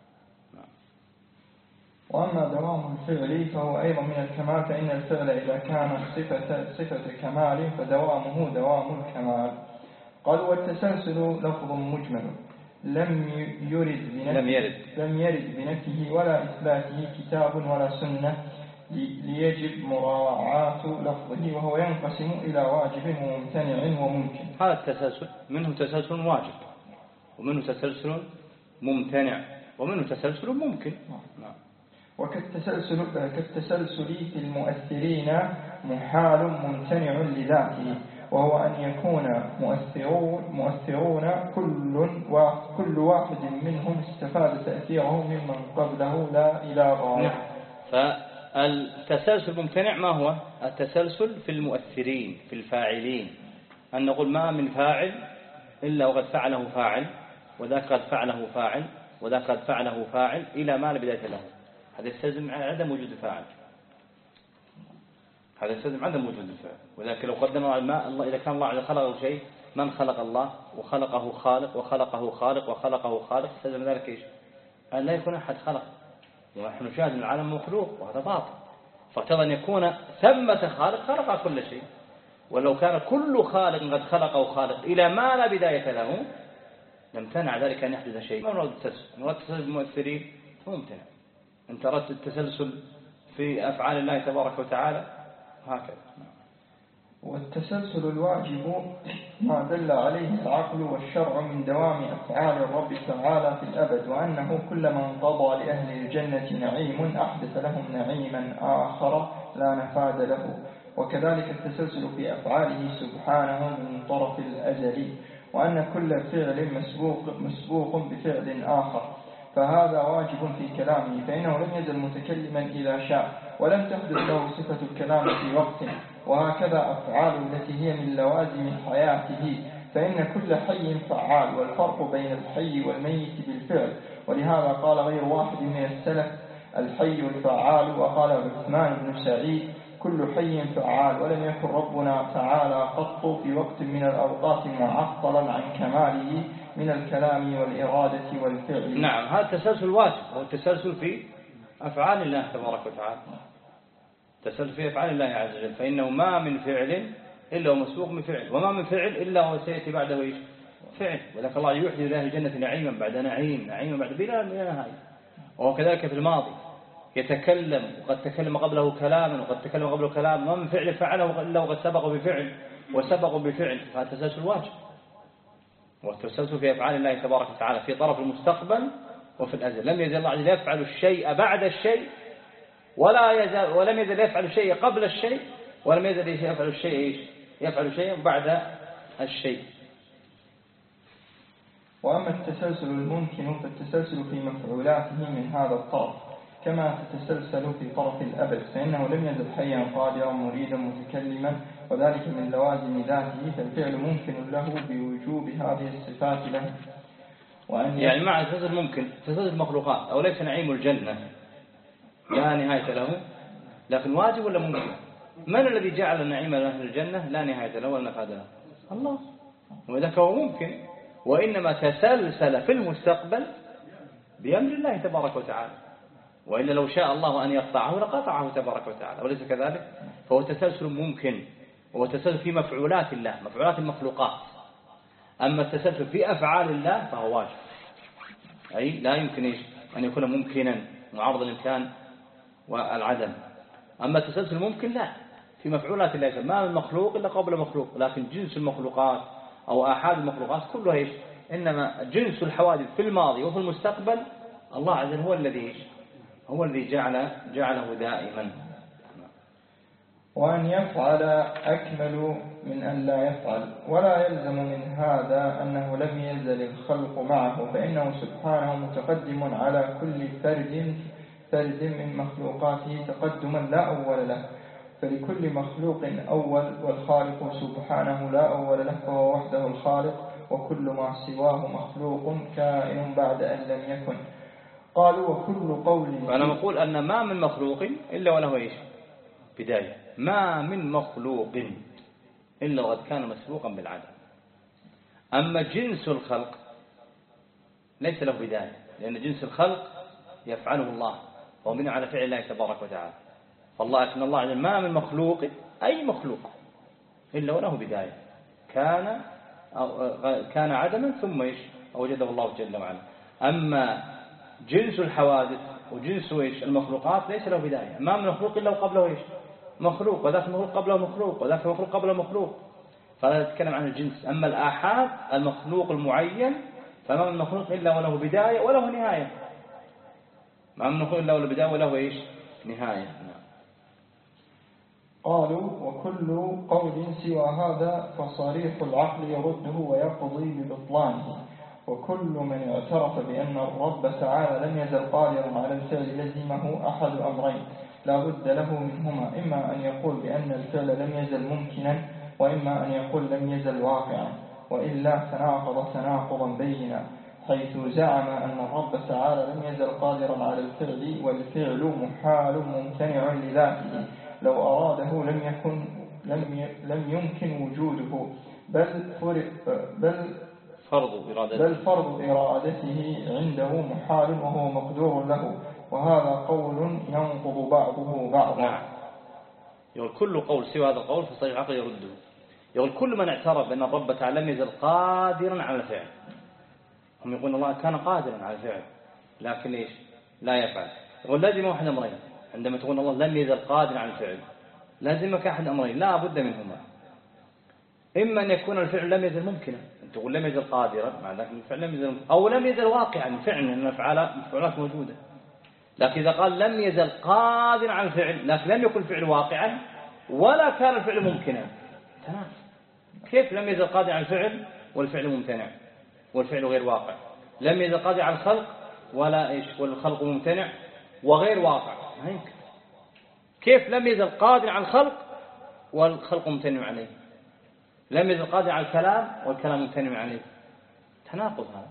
وأما دوام الفعل فهو أيضا من الكمال، فإن الفعل إذا كان صفة, صفة كمال فدوامه دوام الكمال. قال والتسلسل لفظ مجمل لم يرد لم يرد لم يرد بنفيه ولا إثباته كتاب ولا سنة ليجب مراعاة لفظه، وهو ينقسم إلى واجب وممتنع وممكن. هذا التسلسل منه تسلسل واجب، ومنه تسلسل ممتنع، ومنه تسلسل ممكن. نعم. وكالتسلسل كالتسلسل في المؤثرين محال ممتنع لذاته، وهو أن يكون مؤثرون, مؤثرون كل, كل واحد منهم استفاد تأثيره ممن قبله لا إلى غاية. نعم. فالتسلسل الممتنع ما هو؟ التسلسل في المؤثرين في الفاعلين، أن نقول ما من فاعل إلا وقد فعله فاعل، وذاك قد فعله فاعل، وذاك قد فعله فاعل إلى ما لا بداية له. هذا يستلزم عدم وجود فاعل، هذا يستلزم عدم وجود الفعل. ولكن لو قدمنا الماء الله، إذا كان الله عز وجل خلق شيء، من خلق الله وخلقه خالق وخلقه خالق وخلقه خالق، يستلزم ذلك إيش؟ أن لا يكون أحد خلق، ونحن نشاهد من العالم مخلوق، وهذا باطل. فاقتضى أن يكون ثمة خالق خلق كل شيء، ولو كان كل خالق قد خلقه خالق إلى ما لا بداية له لم تنع ذلك أن يحدث شيء. ما مراد التسلسل؟ مراد التسلسل المؤثرين ممتنع. أنت أردت التسلسل في أفعال الله تبارك وتعالى هكذا. والتسلسل الواجب ما دل عليه العقل والشرع من دوام أفعال الرب تعالى في الأبد، وأنه كلما انقضى لأهل الجنة نعيم أحدث لهم نعيما آخر لا نفاد له، وكذلك التسلسل في أفعاله سبحانه من طرف الأزل، وأن كل فعل مسبوق, مسبوق بفعل آخر، فهذا واجب في كلامه، فإنه لم يزل متكلما إذا شاء ولم تحدث له صفة الكلام في وقت، وهكذا أفعاله التي هي من لوازم حياته، فإن كل حي فعال، والفرق بين الحي والميت بالفعل، ولهذا قال غير واحد من السلف الحي الفعال، وقال عثمان بن سعيد كل حي فعال، ولم يكن ربنا تعالى قط في وقت من الأوقات معطلا عن كماله من الكلام والإرادة والفعل. نعم، هذا التسلسل واجب، هو التسلسل في أفعال الله تبارك وتعالى، التسلسل في أفعال الله عز وجل، فإنه ما من فعل إلا ومسبوق من فعل، وما من فعل إلا وسيأتي بعده إيش؟ فعل، ولكن الله يحدث له الجنة نعيما بعد نعيم، نعيما بعد بلا نهاية. وهو كذلك في الماضي يتكلم، وقد تكلم قبله كلاما، وقد تكلم قبله كلاما، ما من فعل فعله إلا وقد سبق بفعل وسبق بفعل، فهذا التسلسل واجب. والتسلسل في أفعال الله تبارك وتعالى في طرف المستقبل وفي الأزل، لم يزل الله عز وجل يفعل الشيء بعد الشيء، ولا يزال ولم يزل يفعل الشيء قبل الشيء، ولم يزل يفعل الشيء يفعل شيء بعد الشيء. وأما التسلسل الممكن فالتسلسل في مفعولاته من هذا الطرف، كما تتسلسل في طرف الأبد، فإنه لم يزل حيا قادرا مريدا متكلما، وذلك من لوازم ذاته، فالفعل ممكن له بوجوب هذه الصفات له. وأن يعني مع التسلسل ممكن تسلسل المخلوقات، أو ليس نعيم الجنة لا نهاية له، لكن واجب ولا ممكن؟ من الذي جعل النعيم لأهل الجنة لا نهاية له ولا نفاد له؟ الله، وذلك هو ممكن، وإنما تسلسل في المستقبل بأمر الله تبارك وتعالى، وإلا لو شاء الله أن يقطعه لقطعه تبارك وتعالى، وليس كذلك، فهو تسلسل ممكن، وهو تسلسل في مفعولات الله، مفعولات المخلوقات. أما التسلسل في أفعال الله فهو واجب، أي لا يمكن إيش أن يكون ممكنا معارض الإمكان والعدم. أما التسلسل ممكن لا، في مفعولات الله، ما من مخلوق إلا قبل مخلوق، لكن جنس المخلوقات أو آحاد المخلوقات كلها إيش؟ إنما جنس الحوادث في الماضي وفي المستقبل الله عز وجل هو الذي هو الذي جعل جعله دائما. وأن يفعل أكمل من أن لا يفعل، ولا يلزم من هذا أنه لم يزل الخلق معه، فإنه سبحانه متقدم على كل فرد فرد من مخلوقاته تقدما لا أول له، فلكل مخلوق أول، والخالق سبحانه لا أول له، فهو وحده الخالق، وكل ما سواه مخلوق كائن بعد أن لم يكن. قالوا وكل قول، فأنا أقول أن ما من مخلوق إلا وله إيش؟ بداية، ما من مخلوق إلا وقد كان مسبوقا بالعدم. أما جنس الخلق ليس له بداية، لأن جنس الخلق يفعله الله، وهو من على فعل الله تبارك وتعالى. فالله أكن الله عز وجل ما من مخلوق، أي مخلوق، إلا وله بداية، كان أو كان عدما ثم إيش أوجده الله جل وعلا. أما جنس الحوادث وجنس إيش المخلوقات ليس له بداية، ما من مخلوق إلا وقبله إيش مخلوق، وذاك المخلوق قبله مخلوق، وذاك المخلوق قبله مخلوق، فلا نتكلم عن الجنس. أما الآحاد المخلوق المعين فما من مخلوق إلا وله بداية وله نهاية، ما من مخلوق إلا وله بداية وله إيش نهاية. قالوا وكل قول سوى هذا فصريح العقل يرده ويقضي ببطلانه، وكل من اعترف بأن الرب تعالى لم يزل قادرا على الفعل لزمه أحد أمرين لا بد له منهما، إما أن يقول بأن الفعل لم يزل ممكنا، وإما أن يقول لم يزل واقعا، وإلا تناقض تناقضا بينا، حيث زعم أن الرب تعالى لم يزل قادرا على الفعل، والفعل محال ممتنع لذاته، لو أراده لم يكن لم لم يمكن وجوده، بل بل فرض إرادته بل فرض إرادته عنده محال وهو مقدور له، وهذا قول ينقض بعضه بعضا. نعم. يقول كل قول سوى هذا القول فصريح العقل يرده. يقول كل من اعترف بأن الرب تعالى لم يزل قادرا على الفعل، هم يقولون الله كان قادرا على الفعل لكن إيش لا يفعل. يقول لازم أحد أمرين، عندما تقول الله لم يزل قادرا على الفعل لازمك أحد أمرين لا بد منهما، إما أن يكون الفعل لم يزل ممكنا، أن تقول لم يزل قادرا مع ذلك الفعل لم يزل، أو لم يزل واقعا فعلا أن المفعولات موجودة. لكن إذا قال لم يزل قادرا على الفعل لكن لم يكن الفعل واقعا ولا كان الفعل ممكنا، تمام. كيف لم يزل قادرا على الفعل والفعل ممتنع والفعل غير واقع؟ لم يزل قادرا على الخلق ولا إيش والخلق ممتنع وغير واقع، ما يمكن. كيف لم يزل قادرا على الخلق والخلق ممتنع عليه؟ لم يزل قادرا على الكلام والكلام ممتنع عليه، تناقض هذا.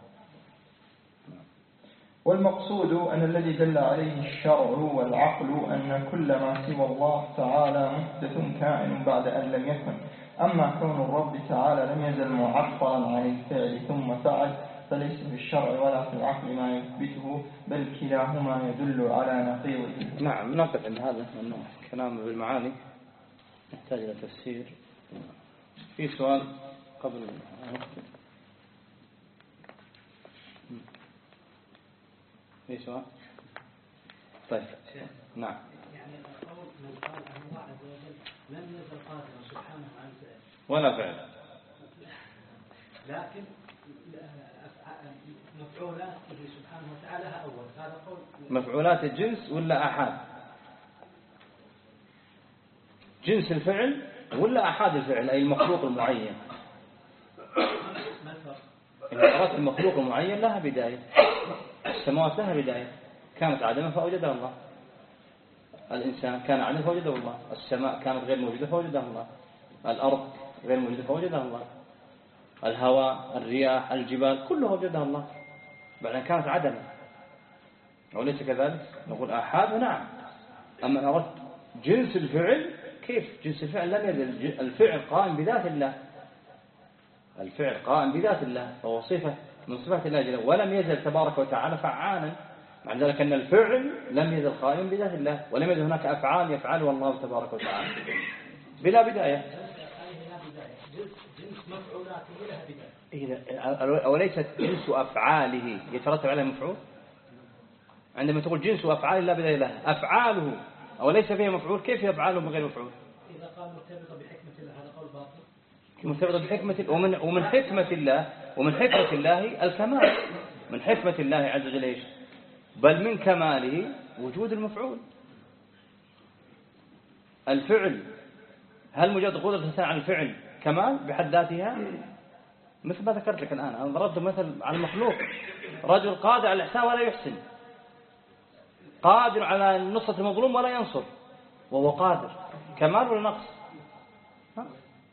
والمقصود أن الذي دل عليه الشرع والعقل أن كل ما سوى الله تعالى محدث كائن بعد أن لم يكن. أما كون الرب تعالى لم يزل معطلا عن الفعل ثم فعل فليس في الشرع ولا في العقل ما يثبته، بل كلاهما يدل على نقيضه. نعم، نقف عند هذا لأنه كلام بالمعاني يحتاج إلى تفسير. في سؤال قبل نختم؟ في سؤال؟ طيب نعم. يعني قول من قال أن الله عز وجل لم يزل قادرا سبحانه عن فعل ولا فعل، لكن مفعولاته سبحانه وتعالى أول، هذا قول مفعولات الجنس ولا أحاد؟ جنس الفعل ولا أحاد الفعل أي المخلوق المعين؟ ما الفرق؟ إذا أردت المخلوق المعين لها بداية، السماوات لها بداية، كانت عدما فأوجدها الله. الإنسان كان عدما فأوجده الله. السماء كانت غير موجودة فأوجدها الله. الأرض غير موجودة فأوجدها الله. الهواء، الرياح، الجبال كلها وجدها الله بعد أن كانت عدما، وليس كذلك؟ نقول آحاد نعم. أما أن أردت جنس الفعل، كيف جنس الفعل؟ لم يزل الفعل قائم بذات الله، الفعل قائم بذات الله فهو صفة من صفات الله جل، ولم يزل تبارك وتعالى فعالا، مع ذلك أن الفعل لم يزل قائم بذات الله، ولم يزل هناك أفعال يفعلها الله تبارك وتعالى بلا بداية. جنس مفعولاته لها بداية. إذا وليست جنس أفعاله يترتب عليه مفعول؟ عندما تقول جنس أفعال لا بداية لها، أفعاله وليس فيها مفعول، كيف أفعاله من غير مفعول؟ إذا قال مرتبطة بحكمة الله هذا قول باطل. مرتبطة بحكمة، ومن ومن حكمة الله ومن حكمة الله الكمال، من حكمة الله عز وجل إيش؟ بل من كماله وجود المفعول. الفعل، هل مجرد قدرة الإنسان على الفعل كمال بحد ذاتها؟ مثل ما ذكرت لك الآن، أنا ضربت مثل على المخلوق، رجل قادر على الإحسان ولا يحسن، قادر على نصرة المظلوم ولا ينصر، وهو قادر، كمال ولا نقص؟ ها؟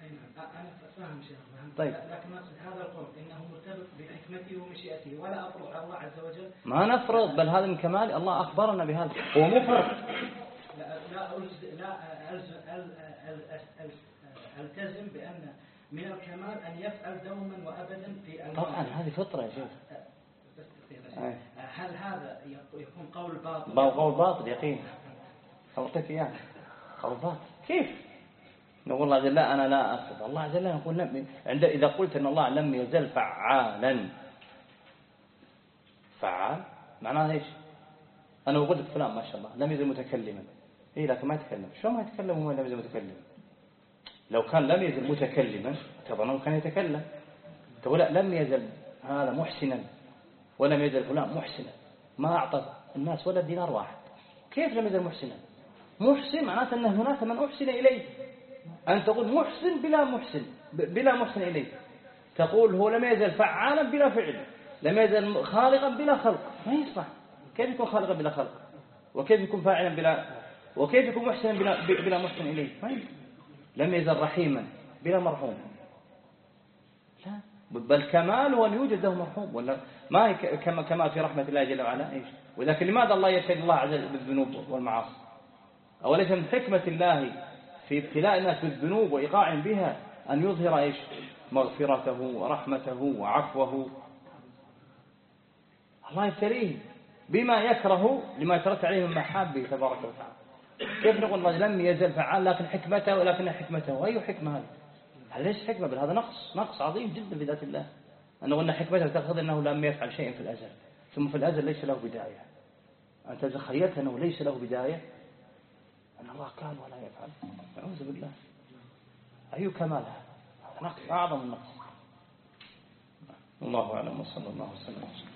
طيب. لكن هذا القول إنه مرتبط بحكمته ومشيئته ولا أفرض على الله عز وجل. ما نفرض، بل هذا من كمال الله، أخبرنا بهذا، هو مفرط. لا لا لا ألتزم بأن من الكمال أن يفعل دوما وأبدا في الماضي. طبعا هذه فطرة يا شيخ. هل هذا يكون قول باطل؟ قول باطل يقين. أعطيك إياه قول باطل. كيف؟ نقول الله جل أنا لا أفعل، الله جل يقول لم. عند إذا قلت أن الله لم يزل فعالا، فعال معناه إيش؟ أنا قلت لك فلان ما شاء الله لم يزل متكلما، إيه لكن ما يتكلم. شو ما يتكلم وما لم يزل متكلما؟ لو كان لم يزل متكلما تظن كان يتكلم. تقول لا لم يزل هذا محسنا ولم يزل فلان محسنا، ما أعطى الناس ولا دينار واحد. كيف لم يزل محسنا؟ محسن معناته أن هناك من أحسن إليه. أن تقول محسن بلا محسن بلا محسن إليه، تقول هو لم يزل فعالا بلا فعل، لم يزل خالقا بلا خلق، ما يصح. كيف يكون خالقا بلا خلق؟ وكيف يكون فاعلا بلا، وكيف يكون محسنا بلا, بلا محسن إليه؟ ما يصح. لم يزل رحيما بلا مرحوم، لا، بل كمال هو أن يوجد له مرحوم، ولا ما هي كما كما في رحمة الله جل وعلا إيش؟ ولكن لماذا الله يبتلي الله عز وجل بالذنوب والمعاصي؟ أوليس من حكمة الله في ابتلاء الناس بالذنوب وإيقاع بها أن يظهر إيش؟ مغفرته ورحمته وعفوه. الله يبتليه بما يكره لما يترتب عليه من محابه تبارك وتعالى. كيف نقول الله لم يزل فعال لكن حكمته ولكن حكمته أي حكمة هذه؟ هذا ليس حكمة، بل هذا نقص، نقص عظيم جدا في ذات الله. أن قلنا حكمته تقتضي أنه لم يفعل شيء في الأزل، ثم في الأزل ليس له بداية. أنت تخيلت أنه ليس له بداية، أن الله كان ولا يفعل، أعوذ بالله، أي كمال هذا؟ نقص أعظم النقص. الله أعلم وصلى الله وسلم.